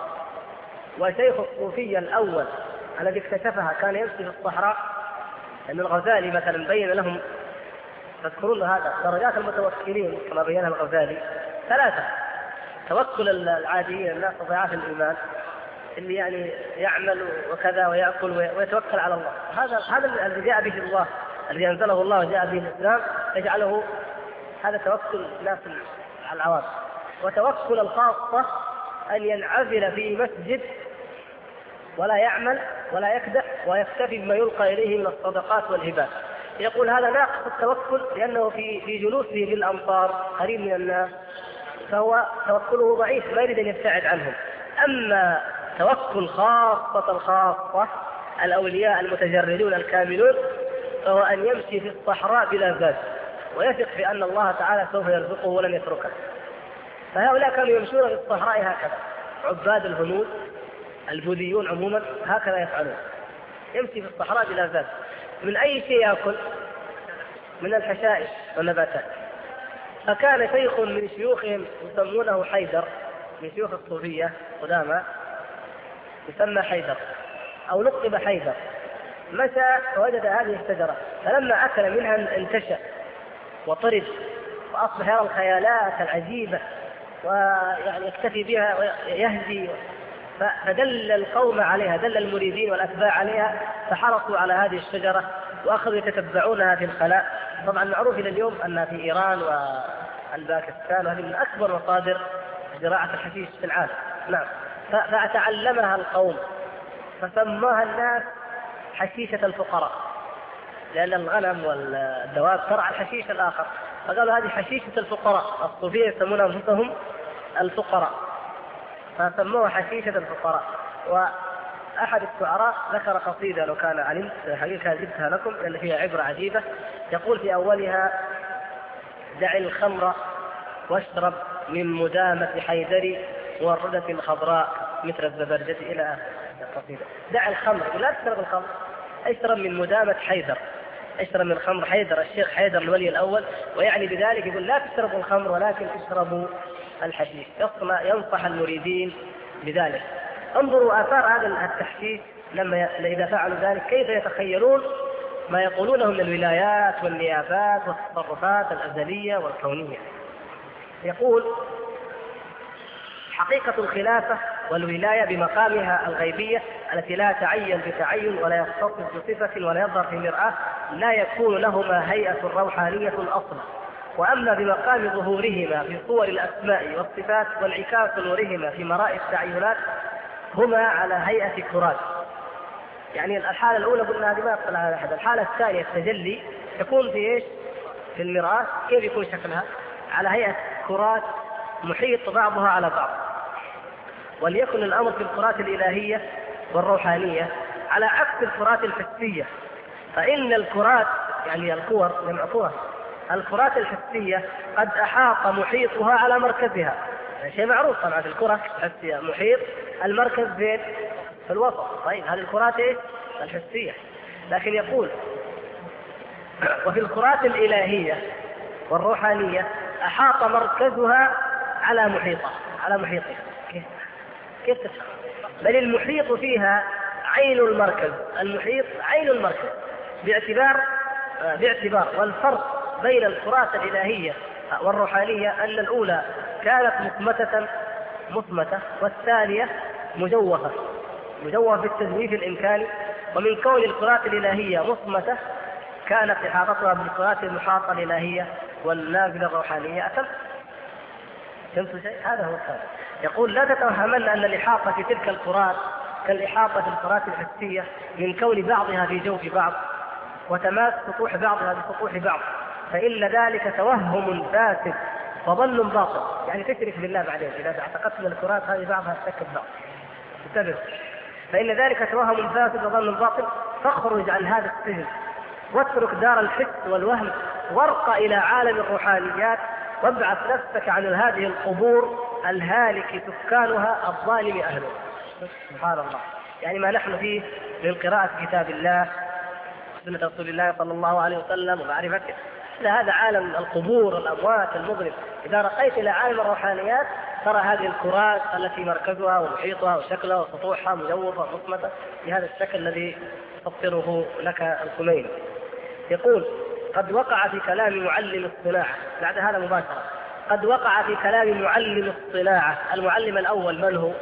وشيخ الصوفية الأول الذي اكتشفها كان يمشي في الصحراء، لأن الغزالي مثلا بين لهم، تذكرون هذا، درجات المتوكلين كما بينها الغزالي 3: توكل العاديين الناس ضعاف الإيمان، اللي يعني يعمل وكذا ويأكل ويتوكل على الله، هذا الذي جاء به الله، الذي أنزله الله وجاء به الإسلام، يجعله هذا توكل الناس على العوام. وتوكل الخاصة أن ينعزل في مسجد ولا يعمل ولا يكدح ويكتفي بما يلقى إليه من الصدقات والهبات. يقول هذا ناقص التوكل، لأنه في جلوسه في الأمطار قريب من الناس، فهو توكله ضعيف، لا يريد أن يبتعد عنهم. أما توكل خاصة الأولياء المتجردون الكاملون، فهو أن يمشي في الصحراء بلا زاد ويثق بأن الله تعالى سوف يرزقه ولن يتركه. فهؤلاء كانوا يمشون في الصحراء هكذا، عباد الهنود البوذيون عموما هكذا يفعلون، يمشي في الصحراء بلا زاد. من أي شيء يأكل؟ من الحشائش والنباتات. فكان شيخ من شيوخهم يسمونه حيدر، من شيوخ الصوفية قدامى، يسمى حيدر أو لقب حيدر، مشى فوجد هذه الشجرة، فلما أكل منها انتشى وطرد وأصبح يرى الخيالات العجيبة ويعني يكتفي بها ويهدي. فدل القوم عليها، دل المريدين والأتباع عليها، فحرصوا على هذه الشجرة وأخذوا يتتبعونها في الخلاء. طبعا معروف إلى اليوم أن في إيران والباكستان وهذه من أكبر مصادر زراعة الحشيش في العالم. نعم. فتعلمها القوم فسماها الناس حشيشة الفقراء، لأن الغنم والدواب ترعى الحشيش الآخر، فقالوا هذه حشيشة الفقراء. الصوفية يسمون أنفسهم الفقراء، فسموها حشيشة الفقراء. وأحد الشعراء ذكر قصيدة، لو كان علمت حقيقة جبتها لكم لأن فيها عبرة عجيبة، يقول في أولها: دع الخمر واشرب من مدامة حيدري وردة الخضراء مثل الزبرجة، إلى آخر القصيدة. دع الخمر، لا تشرب الخمر، اشرب من مدامة حيدر، اشرب من خمر حيدر، الشيخ حيدر الولي الأول، ويعني بذلك يقول لا تشربوا الخمر ولكن اشربوا الحشيش. ينصح المريدين بذلك. انظروا آثار هذا التحشيش إذا فعلوا ذلك كيف يتخيلون ما يقولونه من الولايات والنيابات والتصرفات الأزلية والكونية. يقول: حقيقة الخلافة والولاية بمقامها الغيبية التي لا تعين بتعين ولا يختص بصفة ولا يظهر في مرآة، لا يكون لهما هيئة روحانية أصلا. وأما بمقام ظهورهما في صور الأسماء والصفات وانعكاس نورهما في مرائي التعينات، هما على هيئة كرات. يعني الحالة الأولى قلنا هذه ما يطلع على أحد. الحالة الثانية التجلي يكون في إيش؟ في المرآة. كيف يكون شكلها؟ على هيئة كرات محيط بعضها على بعض. وليكن الأمر في الكرات الإلهية والروحانية على عكس الكرات الحسية، فإن الكرات يعني الكور جمع كرة، الكرات الحسية قد أحاط محيطها على مركزها، يعني شيء معروف طبعا. الكرة الحسية محيط المركز بين في الوسط. طيب هذه الكرات الحسية. لكن يقول: وفي الكرات الإلهية والروحانية أحاط مركزها على محيطها. كيف تفهم؟ بل المحيط فيها عين المركز، المحيط عين المركز، باعتبار والفرق بين الكرات الإلهية والروحانية أن الأولى كانت مثمتة والثانية مجوفة بالتجويف الإمكاني. ومن كون الكرات الإلهية مثمتة كانت إحاطتها بالكرات المحاطة الإلهية والنازلة الروحانية أتم. فهمتوا شيء؟ هذا هو السبب. يقول: لا تتوهمن أن الإحاطة في تلك الكرات كالإحاطة في الكرات الحسية، من كون بعضها في جوف بعض وتماس سطوح بعضها بسطوح بعض، فإن ذلك توهم فاسد وظن باطل. يعني تشرك بالله بعدين إذا اعتقدت أن الكرات هذه بعضها تشكل بعض. انتبه، فإن ذلك توهم فاسد وظن باطل، فاخرج عن هذا السجن واترك دار الحس والوهم وارق إلى عالم الروحانيات، وابعث نفسك عن هذه القبور الهالك سكانها الظالم أهله. سبحان الله. يعني ما نحن فيه من قراءة كتاب الله سنة رسول الله صلى الله عليه وسلم ومعرفته. هذا عالم القبور الأموات المظلم. إذا رقيت إلى عالم الروحانيات ترى هذه الكرات التي مركزها ومحيطها وشكلها وسطوحها مجوفة مصمتة بهذا الشكل الذي يفطره لك الخميني. يقول: قد وقع في كلام معلم الصناعة، بعد هذا مباشرة، قد وقع في كلام معلم الصناعة. المعلم الأول من هو؟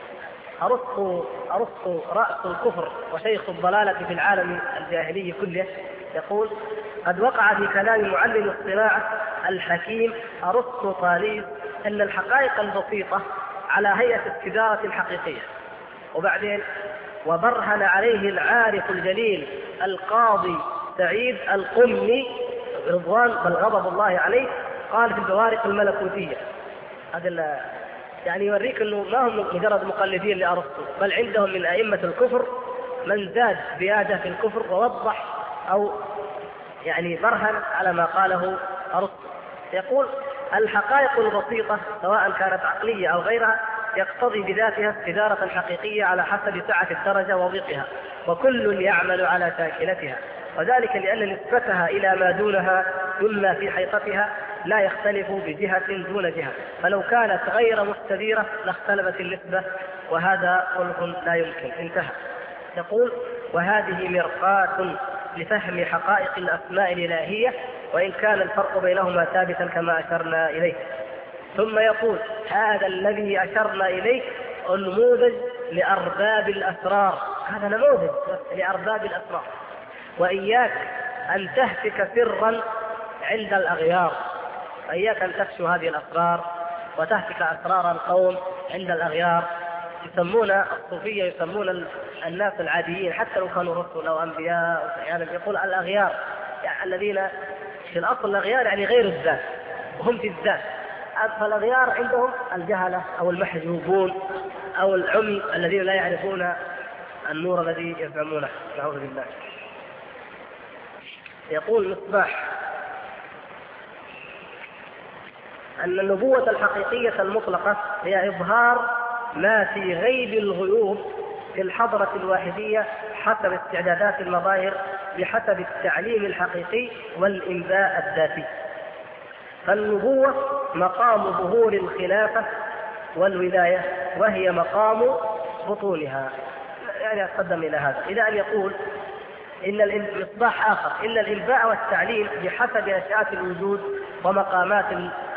أرسطو رأس الكفر وشيخ الضلالة في العالم الجاهلي كله. يقول: قد وقع في كلام معلم الصناعة الحكيم أرسطو طاليس أن الحقائق البسيطة على هيئة التجارة الحقيقية. وبعدين: وبرهن عليه العارف الجليل القاضي سعيد القمي رضوان بل غضب الله عليه، قال في البوارق الملكوتية. هذا يعني يوريك انه ما هم مجرد مقلدين لأرسطو، بل عندهم من أئمة الكفر من زاد زيادة في الكفر ووضح أو يعني برهن على ما قاله أرسطو. يقول: الحقائق البسيطة سواء كانت عقلية أو غيرها يقتضي بذاتها استدارة حقيقية على حسب سعة الدرجة وضيقها، وكل يعمل على شاكلتها، وذلك لأن نسبتها إلى ما دونها مما في حيطتها لا يختلف بجهة دون جهة، فلو كانت غير مستديرة لاختلفت النسبة، وهذا خلق لا يمكن. انتهى. يقول: وهذه مرقاة لفهم حقائق الأسماء الإلهية، وإن كان الفرق بينهما ثابتا كما أشرنا إليه. ثم يقول: هذا الذي أشرنا إليه نموذج لأرباب الأسرار، هذا نموذج لأرباب الأسرار، وإياك أن تهتك سرا عند الأغيار، وإياك أن تفشو هذه الأسرار وتهتك أسرار القوم عند الأغيار. يسمون الصوفية يسمون الناس العاديين حتى لو كانوا رسل أو أنبياء، يعني يقول الأغيار يعني الذين في الأصل الأغيار يعني غير الذات وهم في الذات، فالأغيار عندهم الجهلة أو المحجوبون أو العمي الذين لا يعرفون النور الذي يزعمونه. نعوذ بالله. يقول مصباح أن النبوة الحقيقية المطلقة هي إظهار ما في غيب الغيوب في الحضرة الواحدية حسب استعدادات المظاهر بحسب التعليم الحقيقي والإنباء الذاتي. فالنبوة مقام ظهور الخلافة والولاية، وهي مقام بطونها. يعني أتقدم إلى هذا إلى أن يقول إن المصباح آخر: إن الإنباء والتعليم بحسب نشآت الوجود ومقامات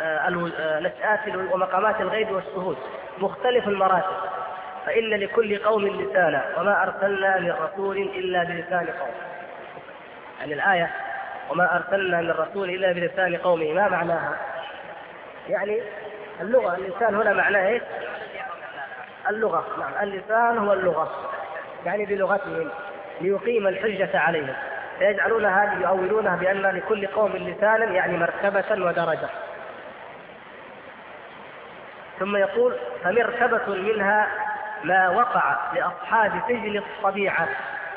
ومقامات الغيب والشهود مختلف المراتب، فإن لكل قوم لسانا وما أرسلنا من رسول إلا بلسان قوم. يعني الآية وما أرسلنا من رسول إلا بلسان قومه، ما معناها؟ يعني اللغة، اللسان هنا معناه إيه؟ اللغة. نعم، اللسان هو اللغة، يعني بلغتهم ليقيم الحجة عليهم، فيجعلون هذه يؤولونها بأن لكل قوم لسانا يعني مرتبة ودرجة. ثم يقول: فمرتبة منها ما وقع لأصحاب سجن الطبيعة،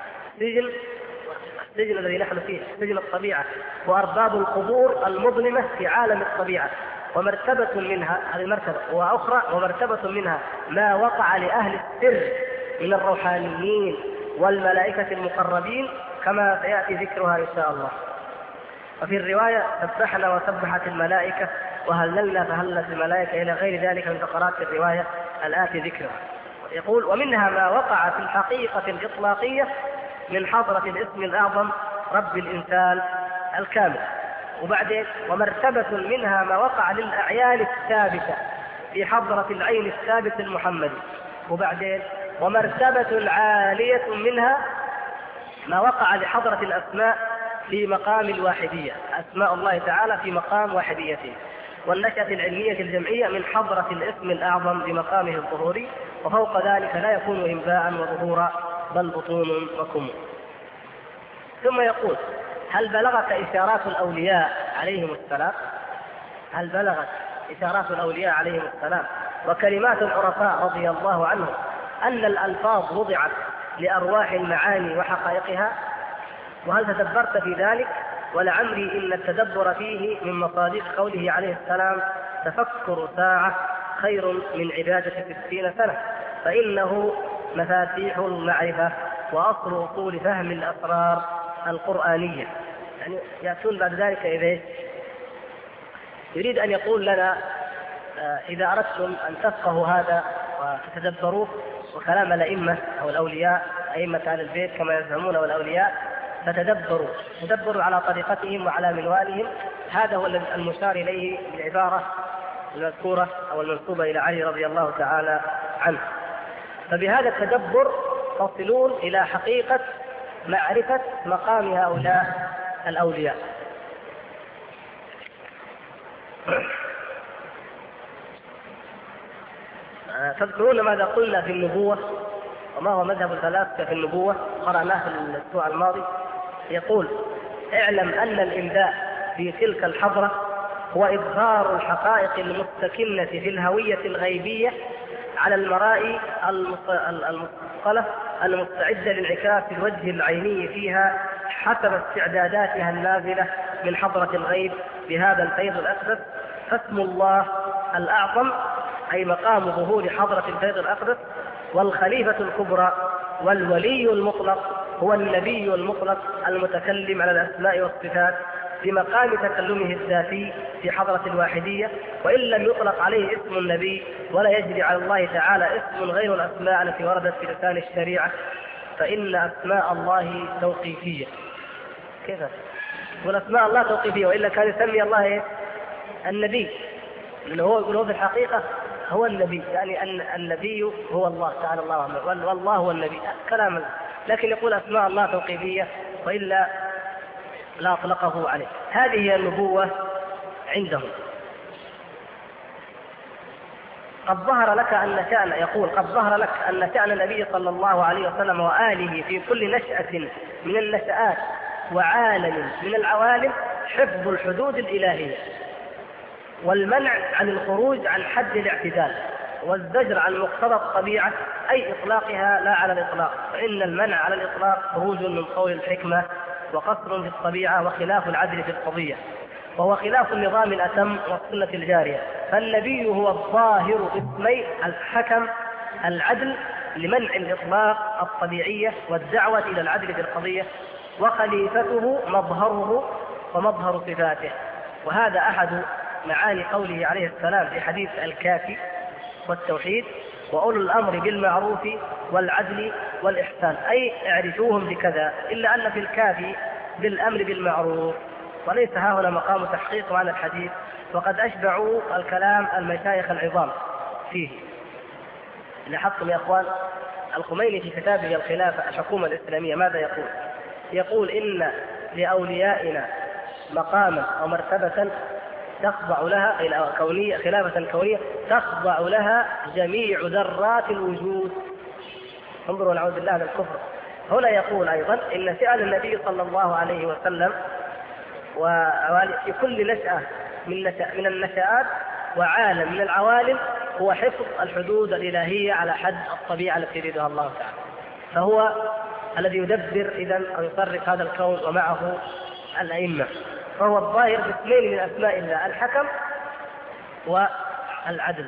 السجن الذي نحن فيه سجن الطبيعة، وأرباب القبور المظلمة في عالم الطبيعة. ومرتبة منها، هذه مرتبة وأخرى، ومرتبة منها ما وقع لأهل السر من الروحانيين والملائكة المقربين كما سيأتي ذكرها إن شاء الله. وفي الرواية: سبحنا وسبحت الملائكة وهللنا فهلت الملائكة، إلى غير ذلك من فقرات الرواية الآتي ذكرها. يقول: ومنها ما وقع في الحقيقة الإطلاقية من حضرة الاسم الأعظم رب الإنسان الكامل. وبعدين: ومرتبة منها ما وقع للأعيان الثابتة في حضرة العين الثابت المحمدي. وبعدين: ومرتبة عالية منها ما وقع لحضرة الأسماء في مقام الواحدية، أسماء الله تعالى في مقام واحديته، والنشأة العلمية الجمعية من حضرة الاسم الأعظم بمقامه الظهوري، وفوق ذلك لا يكون إنباء وظهورا بل بطون وكمون. ثم يقول: هل بلغت إشارات الأولياء عليهم السلام؟ هل بلغت إشارات الأولياء عليهم السلام وكلمات العرفاء رضي الله عنهم أن الألفاظ وضعت لأرواح المعاني وحقائقها؟ وهل تدبرت في ذلك؟ ولعمري إن التدبر فيه من مصادق قوله عليه السلام: تفكر ساعة خير من عبادة 60 سنة، فإنه مفاتيح المعرفة وأصل أصول فهم الأسرار القرآنية. يعني يأتون بعد ذلك إليه يريد أن يقول لنا إذا أردتم أن تفقهوا هذا وتتدبروه وكلام الأئمة أو الأولياء أئمة أهل البيت كما يزعمون والأولياء، فتدبروا على طريقتهم وعلى منوالهم. هذا هو المشار إليه بالعبارة المذكورة أو المنسوبة إلى علي رضي الله تعالى عنه. فبهذا التدبر تصلون إلى حقيقة معرفة مقام هؤلاء الأولياء. تذكرون ماذا قلنا في النبوة وما هو مذهب الفلاسفة في النبوة؟ قرأناه في الأسبوع الماضي. يقول: اعلم أن الإنباء في تلك الحضرة هو إظهار الحقائق المستكنة في الهوية الغيبية على المرائي المثقلة المستعدة لانعكاس الوجه العيني فيها حسب استعداداتها النازلة من حضرة الغيب بهذا الفيض الأقدس. فاسم الله الأعظم أي مقام ظهور حضرة الفيض الأقدس والخليفة الكبرى والولي المطلق هو النبي المطلق المتكلم على الأسماء والصفات بمقام تكلمه الذاتي في حضرة الواحدية، وإن لم يطلق عليه اسم النبي ولا يجري على الله تعالى اسم غير الأسماء التي وردت في لسان الشريعة، فإن أسماء الله توقيفية. كيف؟ والأسماء الله توقيفية، وإلا كان يسمي الله النبي، لأنه هو يقول في الحقيقة هو النبي، يعني أن النبي هو الله تعالى الله والله هو النبي كلام. لكن يقول أسماء الله توقيفية وإلا لا أطلقه عليه. هذه هي النبوة عندهم. قد ظهر لك أن شأن، يقول قد ظهر لك أن شأن النبي صلى الله عليه وسلم وآله في كل نشأة من النشآت وعالم من العوالم حفظ الحدود الإلهية والمنع عن الخروج عن حد الاعتدال والزجر عن مقتضى الطبيعة أي إطلاقها لا على الإطلاق، فإن المنع على الإطلاق خروج من قول الحكمة وقصر في الطبيعة وخلاف العدل في القضية، وهو خلاف النظام الأتم والسنة الجارية. فالنبي هو الظاهر باسمي الحكم العدل لمنع الإطلاق الطبيعية والدعوة إلى العدل في القضية، وخليفته مظهره ومظهر صفاته. وهذا أحد معاني قوله عليه السلام في حديث الكافي والتوحيد: وأولو الأمر بالمعروف والعدل والإحسان، أي اعرفوهم بكذا، إلا أن في الكافي بالأمر بالمعروف، وليس ها هنا مقام تحقيق معنى الحديث، وقد أشبعوا الكلام المشايخ العظام فيه. لاحظتم يا أخوان الخميني في كتابه الخلافة الحكومة الإسلامية ماذا يقول؟ يقول: إن لأوليائنا مقاما أو مرتبة تخضع لها إلى كونية، خلافة كونية تخضع لها جميع ذرات الوجود. انظروا نعوذ بالله من الكفر. هنا يقول أيضا إن فعل النبي صلى الله عليه وسلم وفي كل نشأة من النشآت وعالم من العوالم هو حفظ الحدود الإلهية على حد الطبيعة التي يريدها الله تعالى، فهو الذي يدبر إذن أو يصرف هذا الكون ومعه الأئمة، فهو الظاهر باثنين من أسماء الله الحكم والعدل.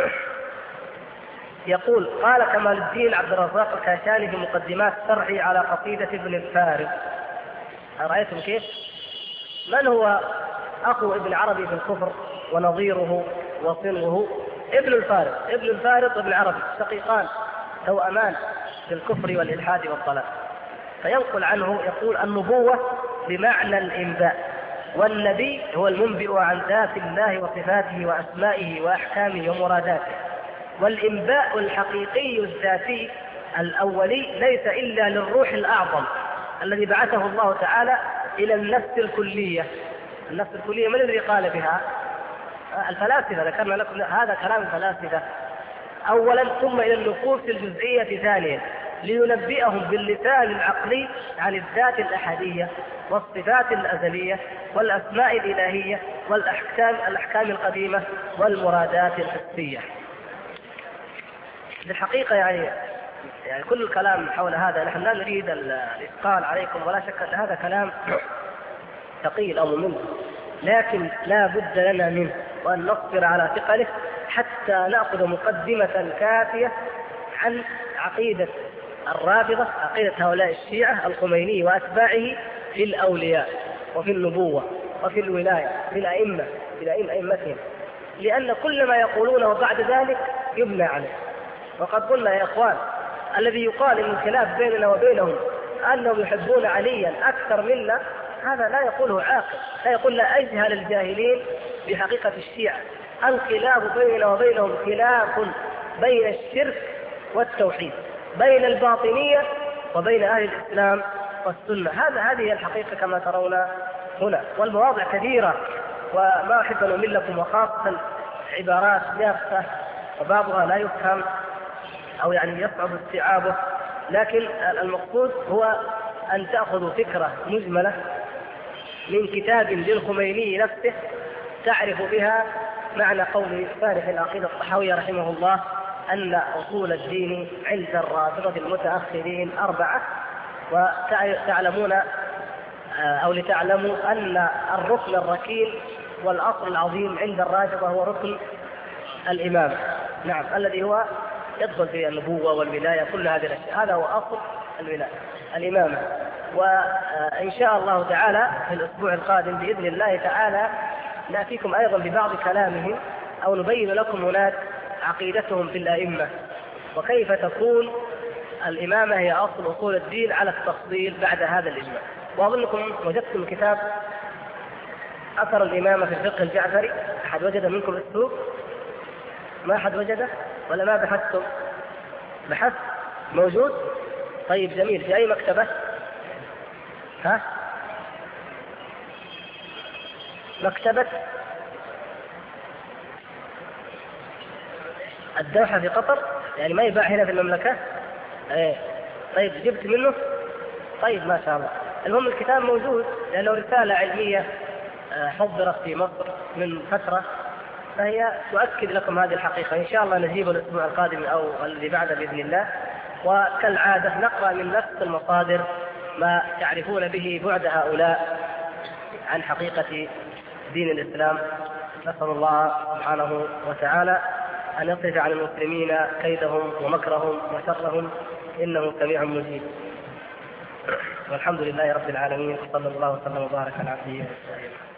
يقول: قال كمال الدين عبد الرزاق الكاشاني في مقدمات شرحه على قصيدة ابن الفارض. رأيتم كيف؟ من هو أخو ابن عربي في الكفر ونظيره وصنه؟ ابن الفارض. ابن الفارض وابن عربي شقيقان توأمان في الكفر والإلحاد والضلال. فينقل عنه يقول: النبوة بمعنى الإنباء، والنبي هو المنبئ عن ذات الله وصفاته وأسمائه وأحكامه ومراداته. والإنباء الحقيقي الذاتي الأولي ليس إلا للروح الأعظم الذي بعثه الله تعالى إلى النفس الكلية. النفس الكلية من الذي قال بها؟ الفلاسفة، ذكرنا لكم هذا كلام الفلاسفة أولا، ثم إلى النفوس الجزئية ثانيا، لينبئهم باللسان العقلي عن الذات الأحدية والصفات الأزلية والأسماء الإلهية والأحكام القديمة والمرادات الحسية. بالحقيقة يعني كل الكلام حول هذا نحن لا نريد الإثقال عليكم، ولا شك أن هذا كلام ثقيل أو ممل، لكن لا بد لنا منه وأن نصبر على ثقله حتى نأخذ مقدمة كافية عن عقيدة الرافضة، عقيدة هؤلاء الشيعة الخميني وأتباعه في الأولياء وفي النبوة وفي الولاية في الأئمة أئمتهم، لأن كل ما يقولونه بعد ذلك يبنى عليه. وقد قلنا يا إخوان الذي يقال إن الخلاف بيننا وبينهم أنهم يحبون عليا أكثر منا، هذا لا يقوله عاقل، لا يقول لا أجهل الجاهلين بحقيقة الشيعة. الخلاف بيننا وبينهم خلاف بين الشرك والتوحيد، بين الباطنية وبين أهل الإسلام والسنة. هذه الحقيقة كما ترون هنا، والمواضع كثيرة وما أحب أن أمل لكم، وخاصة عبارات جافة وبعضها لا يفهم أو يعني يصعب استيعابه، لكن المقصود هو أن تأخذوا فكرة مجملة من كتاب للخميني نفسه تعرف بها معنى قول فارح العقيدة الطحاوية رحمه الله أن أصول الدين عند الرافضة المتأخرين 4، وتعلمون أو لتعلموا أن الركن الركين والأصل العظيم عند الرافضة هو ركن الإمامة، نعم، الذي هو يدخل في النبوة والولاية كل هذه الأشياء، هذا هو أصل الولاية الإمامة. وإن شاء الله تعالى في الأسبوع القادم بإذن الله تعالى نأتيكم أيضا ببعض كلامهم أو نبين لكم هناك عقيدتهم في الأئمة وكيف تكون الإمامة هي أصول الدين على التفصيل بعد هذا الإجماع. وأظنكم وجدتم كتاب أثر الإمامة في الفقه الجعفري، أحد وجد منكم السوق؟ ما أحد وجده ولا ما بحثتم؟ بحث موجود؟ طيب جميل. في أي مكتبة؟ ها؟ مكتبة الدوحة في قطر، يعني ما يباع هنا في المملكة؟ ايه طيب جبت منه؟ طيب ما شاء الله. المهم الكتاب موجود لأنه رسالة علمية حضرت في مصر من فترة، فهي تؤكد لكم هذه الحقيقة. إن شاء الله نجيب الأسبوع القادم أو الذي بعده بإذن الله، وكالعادة نقرأ من نفس المصادر ما تعرفون به بعد هؤلاء عن حقيقة دين الإسلام. نسأل الله سبحانه وتعالى أن يصرف عن المسلمين كيدهم ومكرهم وشرهم، إنه سميع مجيب. والحمد لله رب العالمين، صلى الله وسلم وبارك على عبده ورسوله.